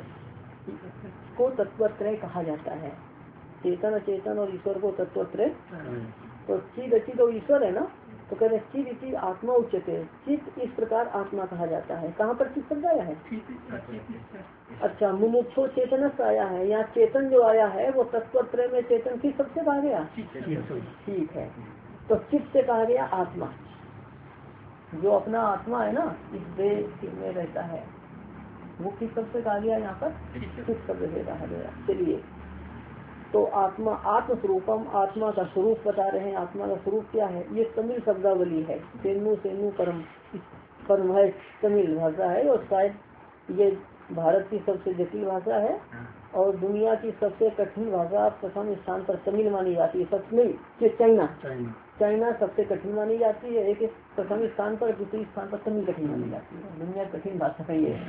को तत्वत्रय कहा जाता है। चेतन अचेतन और ईश्वर को तत्वत्रय। तो चिद अचित और ईश्वर है ना, तो कह रहे चिद इति आत्मा उच्चते, चित इस प्रकार आत्मा कहा जाता है। कहाँ पर चित शब्द आया है? अच्छा, मुमुक्षु चेतन से आया है। यहाँ चेतन जो आया है वो तत्वत्रय में चेतन किस सबसे कहा गया? ठीक है, तो चित से कहा गया आत्मा। जो अपना आत्मा है ना, इस देह में रहता है, वो किस शब्द से कहा गया यहाँ पर? चित शब्द से कहा गया। चलिए, तो आत्मा आत्मस्वरूपम, आत्मा का स्वरूप बता रहे हैं। आत्मा का स्वरूप क्या है? ये तमिल शब्दावली है। सेनु सेनु परम परम है, तमिल भाषा है और शायद ये भारत की सबसे जटिल भाषा है और दुनिया की सबसे कठिन भाषा प्रथम स्थान पर तमिल मानी जाती है। सबसे नहीं, चाइना सबसे कठिन मानी जाती है एक प्रथम स्थान पर, दूसरे स्थान पर तमिल कठिन मानी जाती है। दुनिया कठिन भाषा है ये।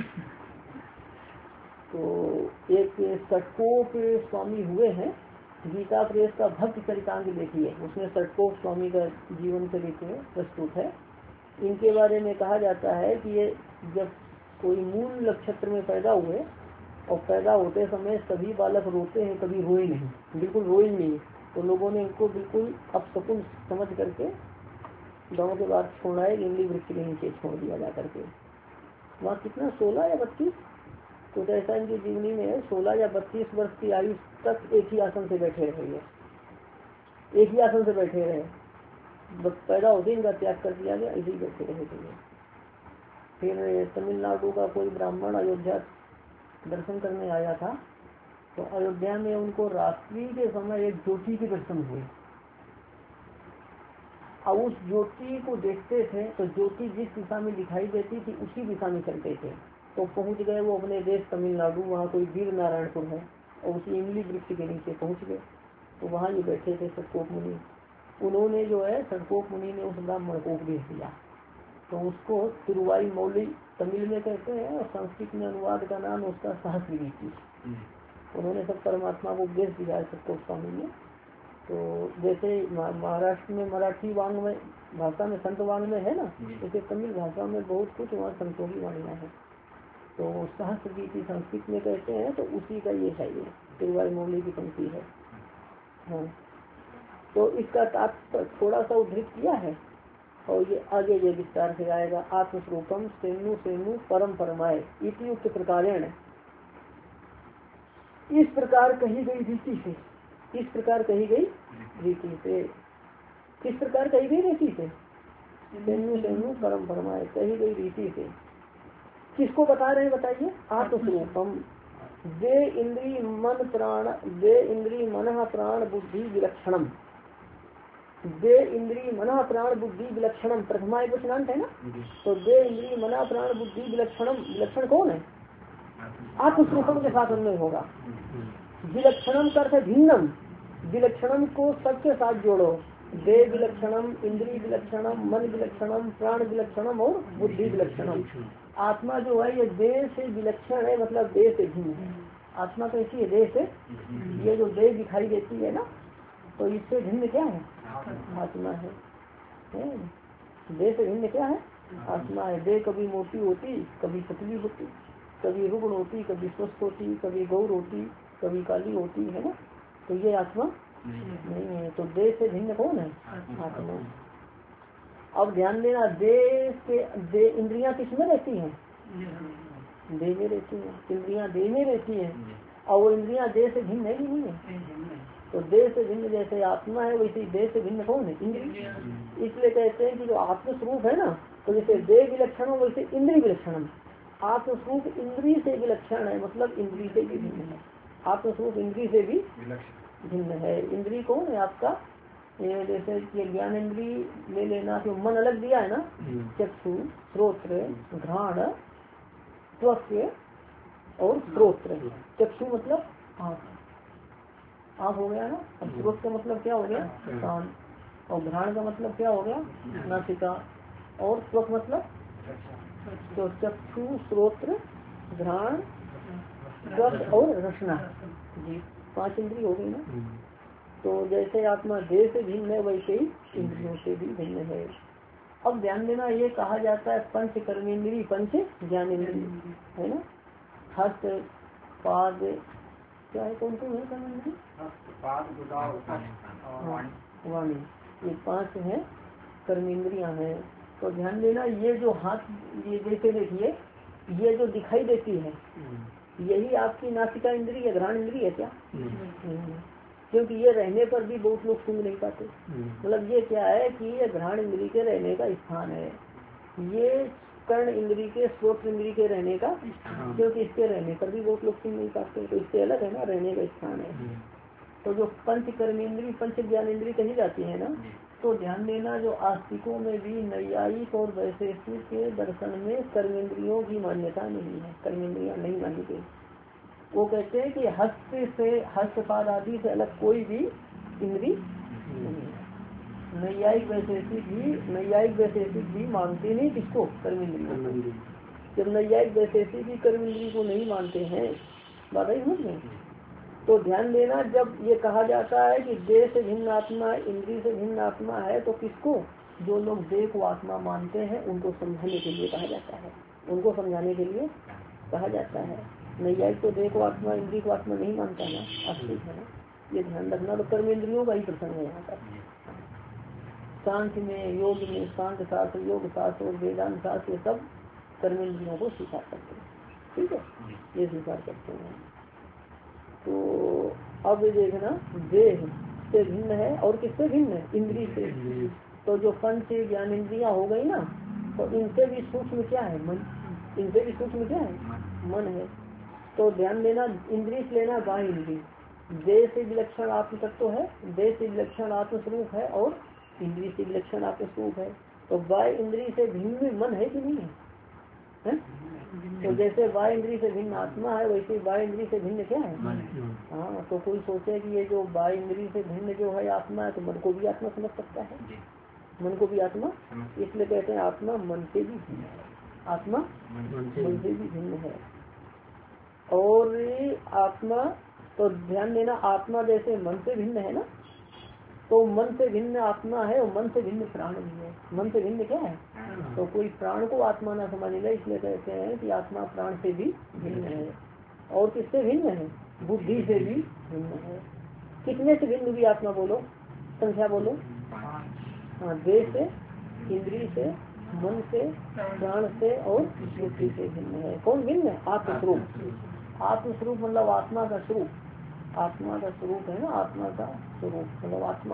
तो एक सटकोप स्वामी हुए हैं, गीता प्रेस का भक्त चरितांग देखिए, उसमें सटकोप स्वामी का जीवन चरित्र प्रस्तुत है। इनके बारे में कहा जाता है कि ये जब कोई मूल नक्षत्र में पैदा हुए और पैदा होते समय सभी बालक रोते हैं, कभी रोए नहीं, बिल्कुल रोए नहीं। तो लोगों ने इनको बिल्कुल अपशकुन समझ करके गाँव के बाद छोड़ाए, इमली वृक्ष के नीचे छोड़ दिया जा करके। वहाँ कितना 16 या 32 तो ऐसा इनकी जीवनी में 16 या 32 वर्ष की आयु तक एक ही आसन से बैठे रहे, एक ही आसन से बैठे रहे। पैदा होते इनका त्याग कर दिया गया, इसी बैठे रहे थे। फिर तमिलनाडु का कोई ब्राह्मण अयोध्या दर्शन करने आया था, तो अयोध्या में उनको रात्रि के समय एक ज्योति के दर्शन हुए और उस ज्योति को देखते थे तो ज्योति जिस दिशा में दिखाई देती थी उसी दिशा में चलते थे। तो पहुंच गए वो अपने देश तमिलनाडु, वहाँ कोई वीर नारायणपुर है और उसी इमली वृक्ष के नीचे पहुंच गए। तो वहाँ ये बैठे थे सटकोप मुनि। उन्होंने जो है सटकोप मुनि ने उस ब्राह्मण को उपदेश दिया, तो उसको तिरुवाई मौली तमिल में कहते हैं और संस्कृत में अनुवाद का नाम उसका सहस्रगीति। उन्होंने सब परमात्मा को उपदेश दिया सटकोप स्वामी ने। तो जैसे महाराष्ट्र में मराठी वांग में भाषा में संत वांग में है ना, जैसे तमिल भाषा में बहुत कुछ वहाँ संतों की वाणियाँ है। तो सहस्रगीति संस्कृत में कहते हैं, तो उसी का ये है, ये तिरुवाई मौली की पंक्ति है। हाँ, तो इसका तात्पर्य थोड़ा सा उद्धृत किया है और ये आगे ये विस्तार से आएगा। आत्मस्वरूपम सेनु सेनु परम परमाय इति उक्त प्रकारेण, इस प्रकार कही गई रीति से, इस प्रकार कही गई रीति से, किस प्रकार कही गई रीति से? सेनु सेनु परम परमाय कही गई रीति से। किसको बता रहे हैं बताइए? आत्मस्वरूपम दे इंद्री मन प्राण, दे इंद्री मन प्राण बुद्धि विलक्षणम, दे इंद्री मना प्राण बुद्धि विलक्षणम प्रथमा एक वचनांत है ना, तो दे इंद्री मना प्राण बुद्धि विलक्षणम, विलक्षण कौन है? आत्मस्वरूपम के साथ उनमें होगा। विलक्षणम का अर्थ है भिन्नम, विलक्षणम को सबके साथ जोड़ो। दे विलक्षणम, इंद्री विलक्षणम, मन विलक्षणम, प्राण विलक्षणम और बुद्धि विलक्षणम। आत्मा जो है ये देह से विलक्षण है, मतलब देह से भिन्न है। आत्मा कैसी है? देह से, ये जो देह दिखाई देती है ना, तो इससे भिन्न क्या है? आत्मा है। देह से भिन्न क्या है? आत्मा है। देह कभी मोटी होती, कभी पतली होती, कभी रुग्ण होती, कभी स्वस्थ होती, कभी गौर होती, कभी काली होती है ना, तो ये आत्मा नहीं है। तो देह से भिन्न कौन है? आत्मा। अब ध्यान देना, देह के इंद्रियां किसमें रहती हैं? देह में रहती हैं। इंद्रियां देह में रहती हैं और वो इंद्रियां देह से भिन्न है कि नहीं है? तो देह से भिन्न जैसे आत्मा है वैसे देह से भिन्न कौन है? इंद्रिय। इसलिए कहते हैं कि जो आत्मस्वरूप है ना, तो जैसे देह विलक्षण हो वैसे इंद्रिय विलक्षण। आत्मस्वरूप इंद्रिय से विलक्षण है, मतलब इंद्रिय से भी भिन्न है। आत्मस्वरूप इंद्रिय से भी भिन्न है। इंद्रिय कौन है आपका? ये जैसे ये ज्ञान इंद्रिय ले लेना, तो मन अलग दिया है ना, चक्षु, श्रोत्र, घ्राण, त्वक और श्रोत्र। चक्षु मतलब आँख हो गया ना, अब श्रोत्र का मतलब क्या हो गया? कान। और घ्राण का मतलब क्या हो गया? नासिका। और त्वक मतलब, तो चक्षु, श्रोत्र, घ्राण, त्वक और रसना, जी 5 इंद्रिय हो गई ना। तो जैसे आत्मा देह से भिन्न है वैसे ही इंद्रियों से भी भिन्न है। अब ध्यान देना, ये कहा जाता है पंच कर्मेंद्रिय, पंच ज्ञानेंद्रिय है ना। हस्त, पाद, क्या है, कौन कौन है कर्मेंद्रिय? वाणी, ये 5 है कर्मेंद्रियां हैं। तो ध्यान देना, ये जो हाथ, ये जैसे देखिए, ये जो दिखाई देती है यही आपकी नासिका इंद्रिय है, घ्राण इंद्रिय है क्या? क्योंकि ये रहने पर भी बहुत लोग सुन नहीं पाते। मतलब ये क्या है कि ये घ्राण इंद्रिय के रहने का स्थान है। ये कर्ण इंद्री के श्रोत्र इंद्री के रहने का, क्योंकि इसके रहने पर भी बहुत लोग सुन नहीं पाते, तो इससे अलग है ना, रहने का स्थान है। तो जो पंच कर्मेंद्री पंच ज्ञान इंद्री कही जाती है ना, तो ध्यान देना जो आस्तिकों में भी नैयायिक और वैशेषिक के दर्शन में कर्मेंद्रियों की मान्यता नहीं है, कर्मेंद्रियां नहीं मानी गई। वो कहते हैं कि हस्त से हस्तपाद आदि से अलग कोई भी इंद्री नहीं है। नैयायिक वैशेषिक भी मानते नहीं किसको, कर्मेंद्रियों। जब नैयायिक वैशेषिक भी कर्मेंद्री को नहीं मानते हैं, बात ही समझ में। तो ध्यान देना, जब ये कहा जाता है कि देह से भिन्न आत्मा इंद्री से भिन्न आत्मा है, तो किसको, जो लोग देह को आत्मा मानते हैं उनको समझाने के लिए कहा जाता है, उनको समझाने के लिए कहा जाता है। नैयायिक तो देह को आत्मा इंद्री को आत्मा नहीं मानता ना, आस्तिक है ना, ये ध्यान रखना। तो कर्मेंद्रियों का ही प्रसंग है यहाँ पर। सांख्य में, योग में, सांख्य शास्त्र, योग शास्त्र और वेदांत शास्त्र, ये सब कर्मेंद्रियों को स्वीकार करते हैं। ठीक है, ये स्वीकार करते हैं। तो अब देखना, देह से भिन्न है और किससे भिन्न है, इंद्री से। तो जो पंच ज्ञान इंद्रियां हो गई ना, तो इनसे भी सूक्ष्म क्या है, मन। इनसे भी सूक्ष्म क्या है, मन है। तो ध्यान देना, इंद्री से लेना बाह्य इंद्री, देह से विलक्षण आत्म तत्व है, देह से विलक्षण आत्म स्वरूप है और इंद्री से विलक्षण आत्म स्वरूप है। तो बाह्य इंद्री से भिन्न मन है कि नहीं है? तो जैसे बाह्य इंद्री से भिन्न आत्मा है, वैसे बाह्य इंद्री से भिन्न क्या है, हाँ। तो कोई सोचे कि ये जो बाह्य इंद्री से भिन्न जो है आत्मा है, तो मन को भी आत्मा समझ सकता है, मन को भी आत्मा, इसलिए कहते हैं आत्मा मन से भी भिन्न है, आत्मा मन से भी भिन्न है। और आत्मा, तो ध्यान देना, आत्मा जैसे मन से भिन्न है ना, तो मन से भिन्न आत्मा है और मन से भिन्न प्राण भी है। मन से भिन्न क्या है, तो कोई प्राण को आत्मा ना समझेगा, इसलिए कहते हैं कि आत्मा प्राण से भी भिन्न है। और किससे भिन्न है, बुद्धि से भी भिन्न है। कितने से भिन्न भी आत्मा, बोलो संख्या बोलो। हाँ, देह से, इंद्री से, मन से, प्राण से और बुद्धि से भिन्न है। कौन भिन्न है, आत्मस्वरूप। आत्मस्वरूप मतलब आत्मा का स्वरूप, आत्मा का स्वरूप है ना, आत्मा का स्वरूप मतलब आत्मा,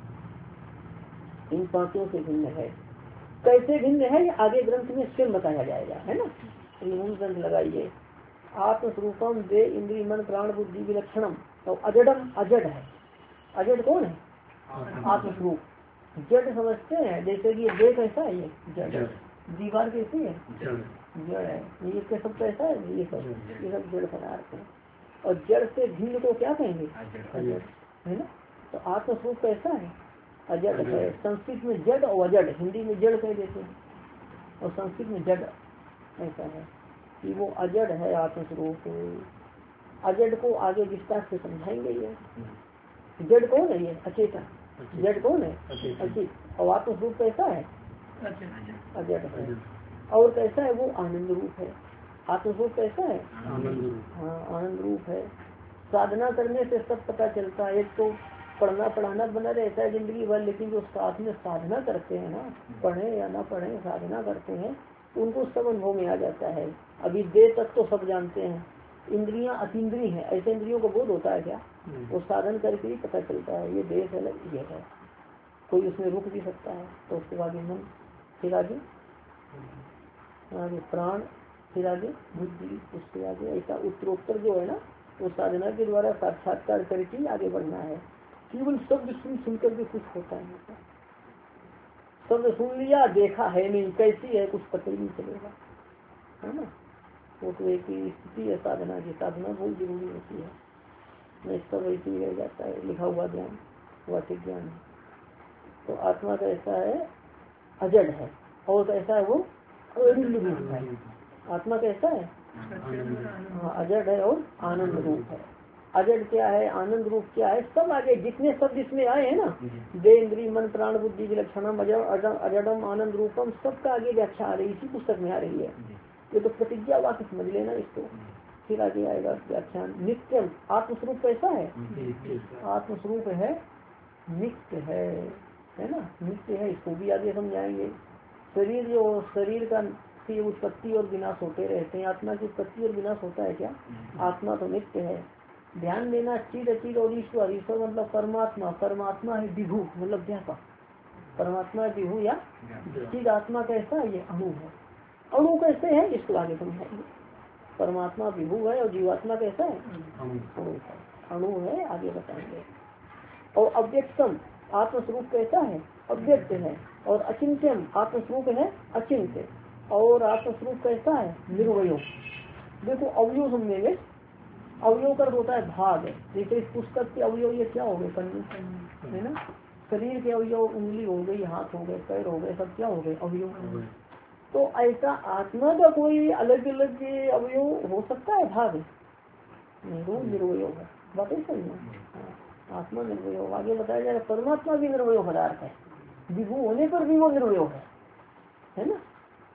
इन पांचों से भिन्न है। कैसे भिन्न है, ये आगे ग्रंथ में स्वयं बताया जाएगा, है ना। मूल ग्रंथ लगाइए, आत्मस्वरूपम दे इंद्रिय मन प्राण बुद्धि विलक्षणम। तो अजडम, अजड है, अजड कौन है, आत्मस्वरूप। जड़ समझते हैं, जैसे कि ये देह कैसा है, ये जड़, दीवार कैसी है, जड़ है, ये क्या सब कैसा है, ये सब जड़ पदार्थ है। और जड़ से भिन्न को क्या कहेंगे, अजड़, है ना। तो आत्मस्वरूप कैसा है, अजड़ है। संस्कृत में जड़ और अजड़, हिंदी में जड़ कह देते हैं और संस्कृत में जड़, ऐसा है कि वो अजड़ है आत्मस्वरूप। अजड़ को आगे विस्तार से समझाएंगे। ये जड़ कौन है, ये अचेतन, जड़ कौन है, अचेत। और आत्मस्वरूप कैसा है, अजड़ है। और कैसा है, वो आनंद रूप है। आत्मस्वरूप कैसा है, हाँ आनंद रूप है। साधना करने से सब पता चलता है। एक तो पढ़ना पढ़ाना बना रहता है जिंदगी भर, लेकिन जो साथ में साधना करते हैं ना, पढ़े या ना पढ़े, साधना करते हैं, उनको सब अनुभव में आ जाता है। अभी देह तक तो सब जानते हैं, इंद्रियां अतीन्द्रिय हैं, ऐसे इंद्रियों को बोध होता है क्या, वो साधन करके ही पता चलता है। ये देह है, ये है, कोई उसमें रुक भी सकता है। तो उसके बाद मन, फिर आगे प्राण, फिर आगे बुद्धि, उसके आगे ऐसा उत्तरोत्तर जो है ना, वो साधना के द्वारा साक्षात्कार करके आगे बढ़ना है। केवल शब्द सुनकर भी कुछ होता है, शब्द सुन लिया, देखा है नहीं, कैसी है कुछ पता ही नहीं चलेगा, है ना। वो तो एक स्थिति है साधना की, साधना बहुत जरूरी होती है, नहीं सब ऐसे ही रह जाता है लिखा हुआ ज्ञान, वाचिक ज्ञान है। तो आत्मा कैसा है, अजड़ है। और कैसा है, वो आनंद रूप है। आत्मा कैसा है, हाँ अजड़ है और आनंद रूप है। अजड़ क्या है, आनंद रूप क्या है, सब आगे जितने शब्द इसमें आए हैं ना, दे इंद्रिय मन प्राण बुद्धि विलक्षणम अजडम आनंद रूपम, सबका आगे व्याख्या आ रही, इसी पुस्तक में आ रही है। ये तो प्रतिज्ञा वाक्य समझ लेना इसको, फिर आगे आएगा व्याख्यान। नित्यम, आत्मस्वरूप कैसा है, आत्मस्वरूप है, नित्य है ना, नित्य है, इसको भी आगे समझाएंगे। शरीर जो, शरीर का की उत्पत्ति और विनाश होते रहते हैं, आत्मा की उत्पत्ति और विनाश होता है क्या, आत्मा तो नित्य है। ध्यान देना, चिद अचिद और ईश्वर, ईश्वर मतलब परमात्मा, परमात्मा है विभु मतलब व्यापक, परमात्मा विभु या चिद। आत्मा कैसा है, ये अणु है, अणु कैसे है इसको आगे समझाएंगे। परमात्मा विभू है और जीवात्मा कैसा है, अणु है, आगे बताएंगे। और अव्यक्तम आत्मस्वरूप कैसा है, अव्यक्त है। और अचिंत्यम आत्मस्वरूप है, अचिंत्य। और आत्मस्वरूप कैसा है, निर्वयो। देखो अवयव समझेंगे, अवयव कर होता है भाग। जैसे इस पुस्तक के अवयव ये क्या हो गए, कन्नी है ना, शरीर के अवयव उंगली हो गई, हाथ हो गए, पैर हो गए, सब क्या हो गए, अवयव। तो ऐसा आत्मा का कोई अलग अलग अवयव हो सकता है, भाग नहीं, निर्वय है, बात ही सही है। आत्मा निर्वय, आगे बताया जाएगा। परमात्मा भी निर्वय पदार्थ है, विभू होने पर भी वो निर्वय है ना।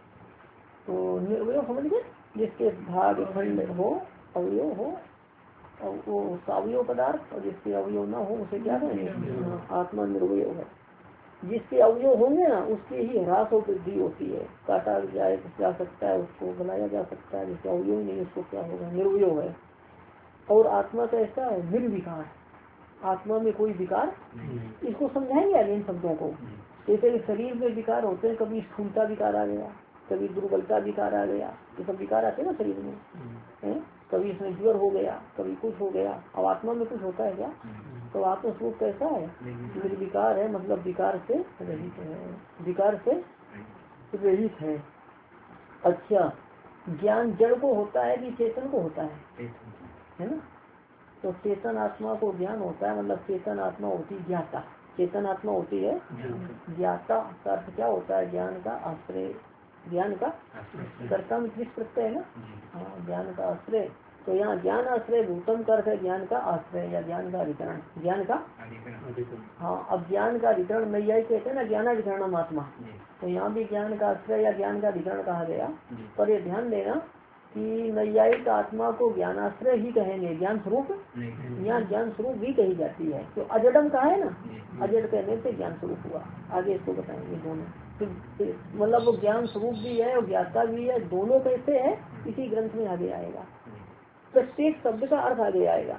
तो निर्वय समझ गए, जिसके भाग खंड हो, अवयव हो, और वो अवयव पदार्थ, और जिसके अवयव न हो उसे क्या कहेंगे, आत्मा निर्वय है। जिसके अवयव होंगे ना उसकी ही ह्रास और वृद्धि होती है, काटा जा सकता है, उसको बनाया जा सकता है। जिसके अवयव नहीं उसको क्या होगा, निर्वय है। और आत्मा कैसा है, निर्विकार, आत्मा में कोई विकार, इसको समझाएंगे आगे इन शब्दों को। जैसे शरीर में विकार होते हैं, कभी स्थूलता विकार आ गया, कभी दुर्बलता विकार आ गया, ये सब विकार आते हैं ना शरीर में, है? कभी इसमें ज्वर हो गया, कभी कुछ हो गया। अब आत्मा में कुछ होता है क्या, तो आत्मस्वरूप कैसा है, निर्विकार है, मतलब विकार से रहित है, विकार से रहित है। अच्छा, ज्ञान जड़ को होता है कि चेतन को होता है ना। तो चेतन आत्मा को ज्ञान होता है, मतलब चेतन आत्मा होती है ज्ञाता, चेतन आत्मा होती है ज्ञाता। का अर्थ क्या होता है, ज्ञान का आश्रय, ज्ञान का कर्ता में किस प्रत्यय है ना, हाँ, ज्ञान का आश्रय। तो यहाँ ज्ञान आश्रय भूतम का अर्थ है ज्ञान का आश्रय या ज्ञान का अधिकरण, ज्ञान का, हाँ। अब ज्ञान का अधिकरण में यही कहते हैं ना, ज्ञानाधिकरणम आत्मा। तो यहाँ भी ज्ञान का आश्रय या ज्ञान का अधिकरण कहा गया। पर ये ध्यान देना कि नैयायिक आत्मा को ज्ञानाश्रय ही कहेंगे, ज्ञान स्वरूप यहाँ ज्ञान स्वरूप भी कही जाती है। तो अजडम कहा है ना, अजड कहने से ज्ञान स्वरूप हुआ। आगे इसको बताएंगे दोनों, मतलब वो ज्ञान स्वरूप भी है और ज्ञाता भी है, दोनों कैसे है इसी ग्रंथ में आगे आएगा, प्रत्येक शब्द का अर्थ आगे आएगा।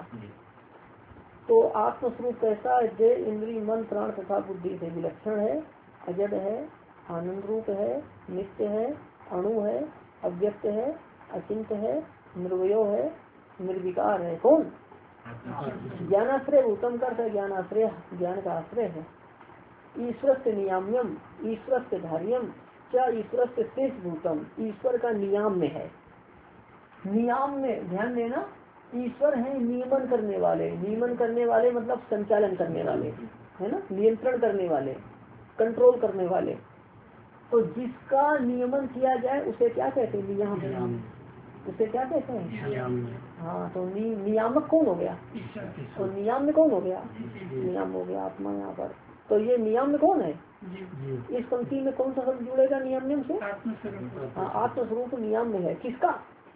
तो आत्मस्वरूप कैसा है, देह इंद्रिय मन प्राण तथा बुद्धि से विलक्षण है, अजड है, आनंद रूप है, नित्य है, अणु है, अव्यक्त है, अचिंत है, निर्वयो है, निर्विकार है। कौन, ज्ञानाश्रय उत्तम कर, ज्ञानाश्रय ज्ञान का आश्रय है। ईश्वर से नियाम्यम, ईश्वर से धार्यम, क्या ईश्वर से शेष भूतम, ईश्वर का नियाम में है। नियाम में ध्यान देना, ईश्वर है नियमन करने वाले, नियमन करने वाले मतलब संचालन करने वाले, है ना, नियंत्रण करने वाले, कंट्रोल करने वाले। तो जिसका नियमन किया जाए उसे क्या कहते हैं, नियाम, उसे क्या कहते हैं, हाँ। तो नियामक कौन हो गया, तो नियाम में कौन हो गया, नियाम हो गया आत्मा यहाँ पर। तो ये नियम में कौन है, इस पंक्ति में कौन सा शब्द जुड़ेगा नियम से, हाँ, आत्मस्वरूप नियम में है, किसका,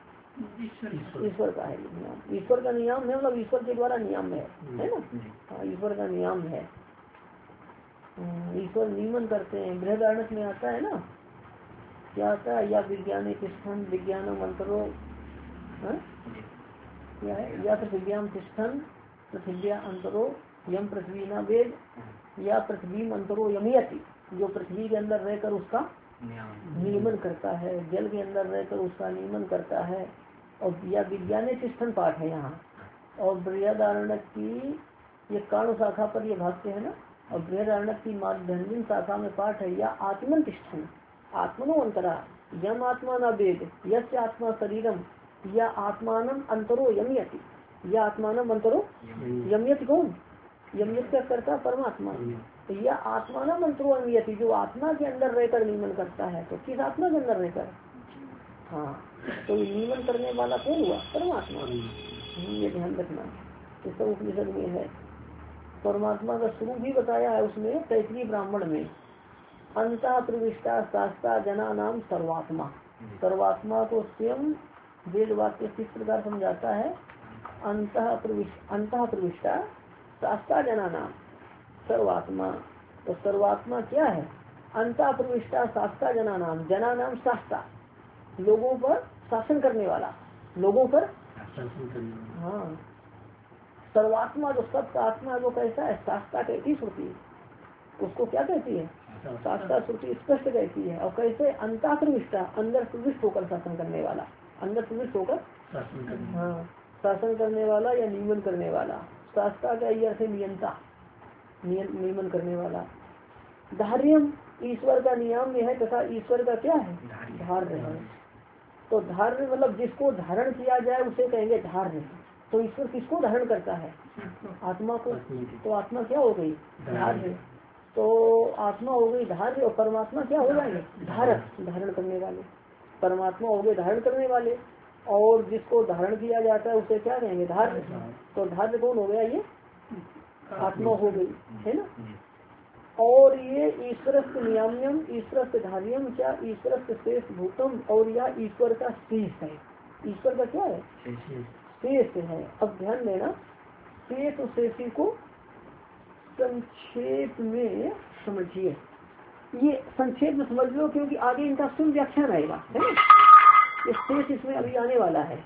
ईश्वर का है नियम, ईश्वर का नियम है, मतलब ईश्वर के द्वारा नियम है ना, हाँ, ईश्वर का नियम है। ईश्वर नियमन करते हैं, बृहदारण्यक में आता है ना, क्या आता है, या विज्ञान तिष्ठन विज्ञानम अंतरो, क्या है, या पृथ्व्याम तिष्ठन पृथ्व्या अंतरो यम पृथ्वी न वेद, या पृथ्वी अंतरो यमयति, जो पृथ्वी के अंदर रहकर उसका नियमन करता है, जल के अंदर रहकर उसका नियमन करता है। और या विज्ञान तिष्ठन पाठ है यहाँ, और बृहदारण्यक की ये काण शाखा पर ये भाष्य है ना, और बृहदारण्यक की माध्यम शाखा में पाठ है, या आत्मन तिष्ठन आत्मनो अंतरा यम आत्मा न वेद यश आत्मा शरीरम, या आत्मानम अंतरो यमयति, या आत्मानम अंतरो यमयति, कौन, यमयत का करता परमात्मा। तो यह आत्मानम अंतरो यमयति, जो आत्मा के अंदर रहकर नियमन करता है। तो किस आत्मा के अंदर रहकर, हाँ, तो नियमन करने वाला कौन हुआ, परमात्मा। ये ध्यान रखना, ये सब उपनिषद में है। परमात्मा का स्वरूप भी बताया है उसमें, तैतरीय ब्राह्मण में, अंतः प्रविष्टा शास्त्रा जना नाम सर्वात्मा। सर्वात्मा को स्वयं वेद वाक्य किस प्रकार समझाता है, अंतः प्रविष्टा शास्त्रा जना नाम सर्वात्मा। तो सर्वात्मा क्या है, अंतः प्रविष्टा शास्त्रा जना नाम शास्त्रा, लोगों पर शासन करने वाला, लोगों पर शासन करने, हाँ। सर्वात्मा जो सबका आत्मा जो कैसा है, शास्त्रा कहती श्रुति, उसको क्या कहती है, शास्त्रा श्रुति स्पष्ट कहती है। और कैसे अंताक्रमिष्टा, अंदर प्रविष्ट होकर शासन करने वाला, अंदर प्रविष्ट होकर हाँ शासन करने वाला या नियमन करने वाला। शास्त्रा का ये अर्थ है नियंता, नियमन करने वाला। धार्यम ईश्वर का नियम है तथा ईश्वर का क्या है धार्य है। तो धार्य मतलब जिसको धारण किया जाए उसे कहेंगे धार्य। तो ईश्वर किसको धारण करता है? आत्मा को। तो आत्मा क्या हो गई धार्य। तो आत्मा हो गई धार्य और परमात्मा क्या हो जाएंगे धारक, धारण करने वाले। परमात्मा हो गए धारण करने वाले और जिसको धारण किया जाता है उसे क्या कहेंगे धार्य। तो धार्य कौन हो गया? ये आत्मा हो गई है ना। और ये ईश्वर से नियाम्यम, ईश्वर से धार्यम, क्या ईश्वर से शेष भूतम, और या ईश्वर का शेष है। ईश्वर का क्या है? शेष है। अब ध्यान देना, शेष और शेषी को संक्षेप में समझिए। ये संक्षेप में समझ लो क्योंकि आगे इनका सुन व्याख्यान आएगा है ना। ये शेष इसमें अभी आने वाला है।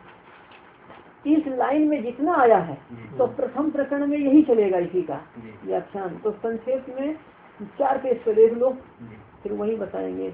इस लाइन में जितना आया है तो प्रथम प्रकरण में यही चलेगा इसी का व्याख्यान। तो संक्षेप में 4 पेज पे देख लो, फिर वही बताएंगे।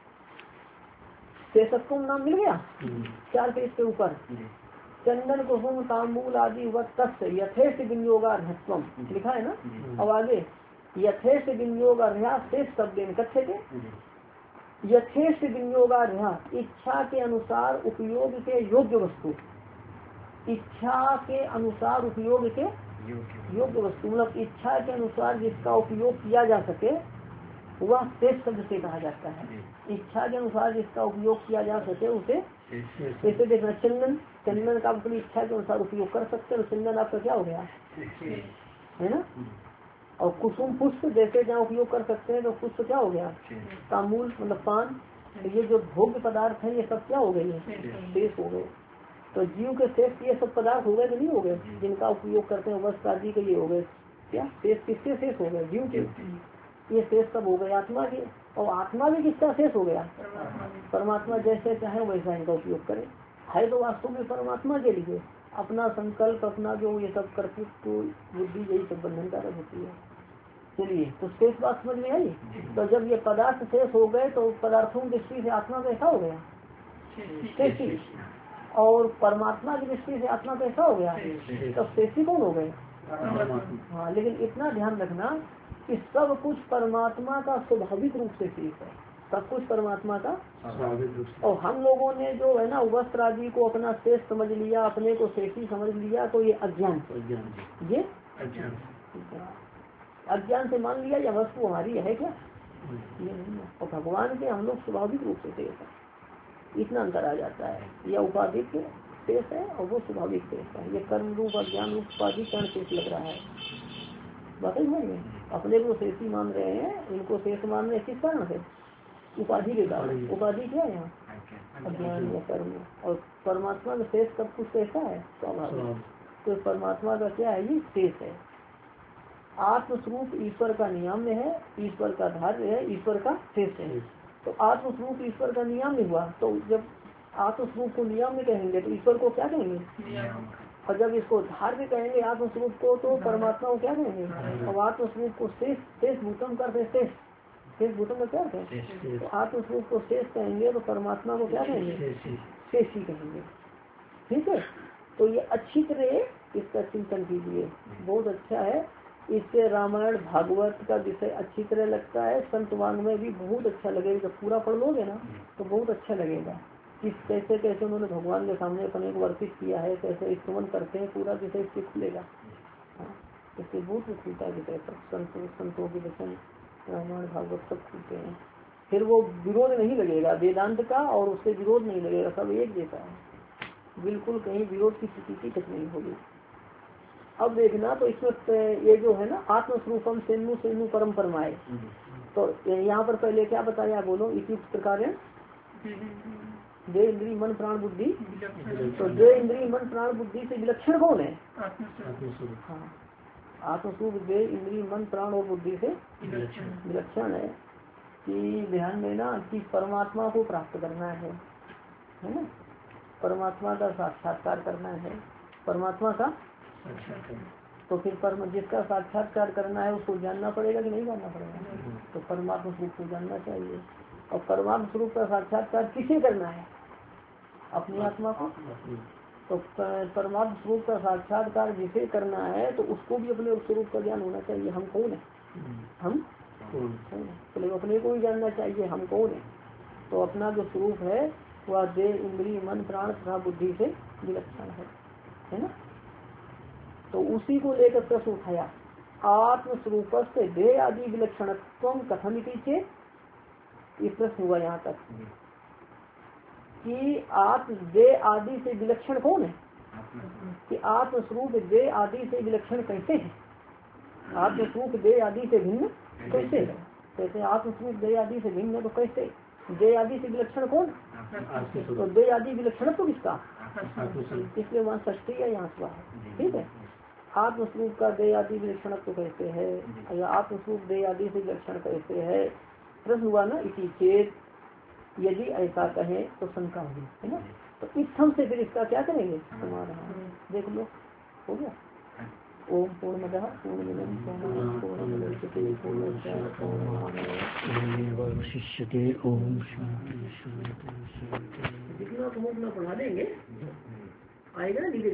शेषत्व नाम मिल गया 4 पेज के ऊपर। चंदन कुसुम तांबूल आदि वत्स यथेष्ट विनियोगार्हत्वम लिखा है ना। अब आगे यथेष्ट विनियोगार्हा शेष शब्द कथ्य थे। यथेष्ट विनियोगार्हा इच्छा के अनुसार उपयोग के योग्य वस्तु, इच्छा के अनुसार उपयोग के योग्य वस्तु मतलब इच्छा के अनुसार जिसका उपयोग किया जा सके वह शेष शब्द से कहा जाता है। इच्छा के अनुसार जिसका उपयोग किया जा सके उसे जैसे देखना चंदन, चंदन का अपनी इच्छा के अनुसार उपयोग कर सकते हैं। चंदन आपका क्या हो गया है ना। और कुसुम पुष्प जैसे जहाँ उपयोग कर सकते हैं तो पुष्प क्या हो गया तांबूल मतलब पान। तो ये जो भोग्य पदार्थ है ये सब क्या हो गए शेष हो गए। तो जीव के शेष ये सब पदार्थ हो गए कि नहीं हो गए जिनका उपयोग करते हैं वस्त्र आदि के ये हो गए क्या शेष। किसके शेष हो गए? जीव के। ये शेष सब हो गए आत्मा के। और आत्मा भी किसका शेष हो गया? परमात्मा जैसे चाहे वैसा इनका उपयोग करे। है तो वास्तव में परमात्मा के लिए अपना संकल्प अपना जो ये सब कर्तृत्व बुद्धि यही सब बंधनकारक होती है। चलिए तो शेष बात समझ में आई। तो जब ये पदार्थ शेष हो गए तो पदार्थों की दृष्टि से आत्मा कैसा हो गया शेषी, और परमात्मा की दृष्टि से आत्मा कैसा हो गया तो शेषी कौन हो गए? हाँ लेकिन इतना ध्यान रखना कि सब कुछ परमात्मा का स्वाभाविक रूप से शेष है। सब कुछ परमात्मा का स्वाभाविक रूप से। और हम लोगों ने जो है ना वस्त्र आदि को अपना शेष समझ लिया, अपने को शेषी समझ लिया, तो ये अज्ञान ये अज्ञान से मान लिया या वस्तु हमारी है क्या? ये नहीं है। और भगवान के हम लोग स्वाभाविक रूप से शेष है। इतना अंतर आ जाता है। यह उपाधि के शेष है और वो स्वाभाविक शेष है। ये कर्म रूप अज्ञान रूप उपाधि कर्ण शेष लग रहा है। बातें समझ अपने को शेषी मान रहे हैं, इनको शेष मान रहे हैं किस कारण से? उपाधि के कारण। उपाधि क्या है यहाँ? अज्ञान या कर्म। और परमात्मा का शेष सब कुछ कैसा है? स्वाभाविक। तो परमात्मा का क्या है? ये शेष है। आत्मस्वरूप ईश्वर का नियम्य है, ईश्वर का धार्य है, ईश्वर का शेष है। तो आत्मस्वरूप ईश्वर का नियम्य हुआ। तो जब आत्मस्वरूप को नियम्य कहेंगे तो ईश्वर को क्या कहेंगे? और जब इसको धार्य कहेंगे आत्मस्वरूप को तो परमात्मा को क्या कहेंगे? और आत्मस्वरूप को शेष भूतम करते शेष भूतम का क्या है? तो आत्मस्वरूप को शेष कहेंगे तो परमात्मा को क्या कहेंगे? शेषी कहेंगे। ठीक है। तो ये अच्छी तरह इसका चिंतन कीजिए, बहुत अच्छा है। इससे रामायण भागवत का विषय अच्छी तरह लगता है। संत वांग में भी बहुत अच्छा लगेगा। जब पूरा पढ़ लोगे ना तो बहुत अच्छा लगेगा कि कैसे कैसे उन्होंने भगवान के सामने अपने को अर्पित किया है, कैसे स्तमन करते हैं, पूरा विषय इससे खुलेगा। इससे बहुत खुलता है विषय सब। संतों के वचन रामायण भागवत सब खुलते हैं। फिर वो विरोध नहीं लगेगा वेदांत का और उससे विरोध नहीं लगेगा। सब एक जैसा है, बिल्कुल कहीं विरोध की स्थिति कुछ नहीं होगी। अब देखना तो इसमें ये जो है ना आत्मस्वरूपम सेनु सेनु परम परमाए। तो यहाँ पर पहले क्या बताया बोलो? इसी प्रकार दे इंद्री मन प्राण बुद्धि। तो दे इंद्री मन प्राण बुद्धि से विलक्षण कौन है? हाँ आत्मस्वरूप दे इंद्री मन प्राण और बुद्धि से विलक्षण है। कि ध्यान देना कि परमात्मा को प्राप्त करना है ना, परमात्मा का साक्षात्कार करना है। परमात्मा का तो फिर जिसका साक्षात्कार करना है उसको जानना पड़ेगा कि नहीं जानना पड़ेगा? तो परमात्मा स्वरूप को जानना चाहिए। और परमात्मा स्वरूप का साक्षात्कार किसे करना है? अपनी आत्मा को। तो परमात्मा स्वरूप का साक्षात्कार जिसे करना है तो उसको भी अपने स्वरूप का ज्ञान होना चाहिए। हम कौन है? हम कौन है? तो अपने को भी जानना चाहिए हम कौन है। तो अपना जो स्वरूप है वह देह, इंद्रिय, मन, प्राण तथा बुद्धि से विलक्षण है ना। तो उसी को लेकर प्रश्न उठाया, आत्मस्वरूप से देह आदि विलक्षणत्व कथम इति चेत। ये प्रश्न हुआ यहाँ तक कि आत्म देह आदि से विलक्षण कौन है? कि आत्मस्वरूप देह आदि से विलक्षण कैसे है? आत्मस्वरूप देह आदि से भिन्न कैसे है? कैसे आत्मस्वरूप देह आदि से भिन्न है तो कैसे? देह आदि से विलक्षण कौन? तो देह आदि विलक्षण तो किसका? इसलिए वहाँ षष्ठी है, यहाँ स्वा है। ठीक है। आत्मस्वरूप का देह आदि विलक्षण तो कैसे है या आत्मस्वरूप देह आदि से विलक्षण कैसे है? प्रश्न हुआ ना इति चेत। यदि ऐसा कहें तो शंका होगी, है ना। तो इत्थम से फिर इसका क्या करेंगे? समाधान देख लो, हो गया। ओम पूर्णमदः पूर्णमिदं पूर्णात् पूर्णमुदच्यते ओम शांति शांति शांति। जितना तुम अपना पढ़ा देंगे आएगा ना।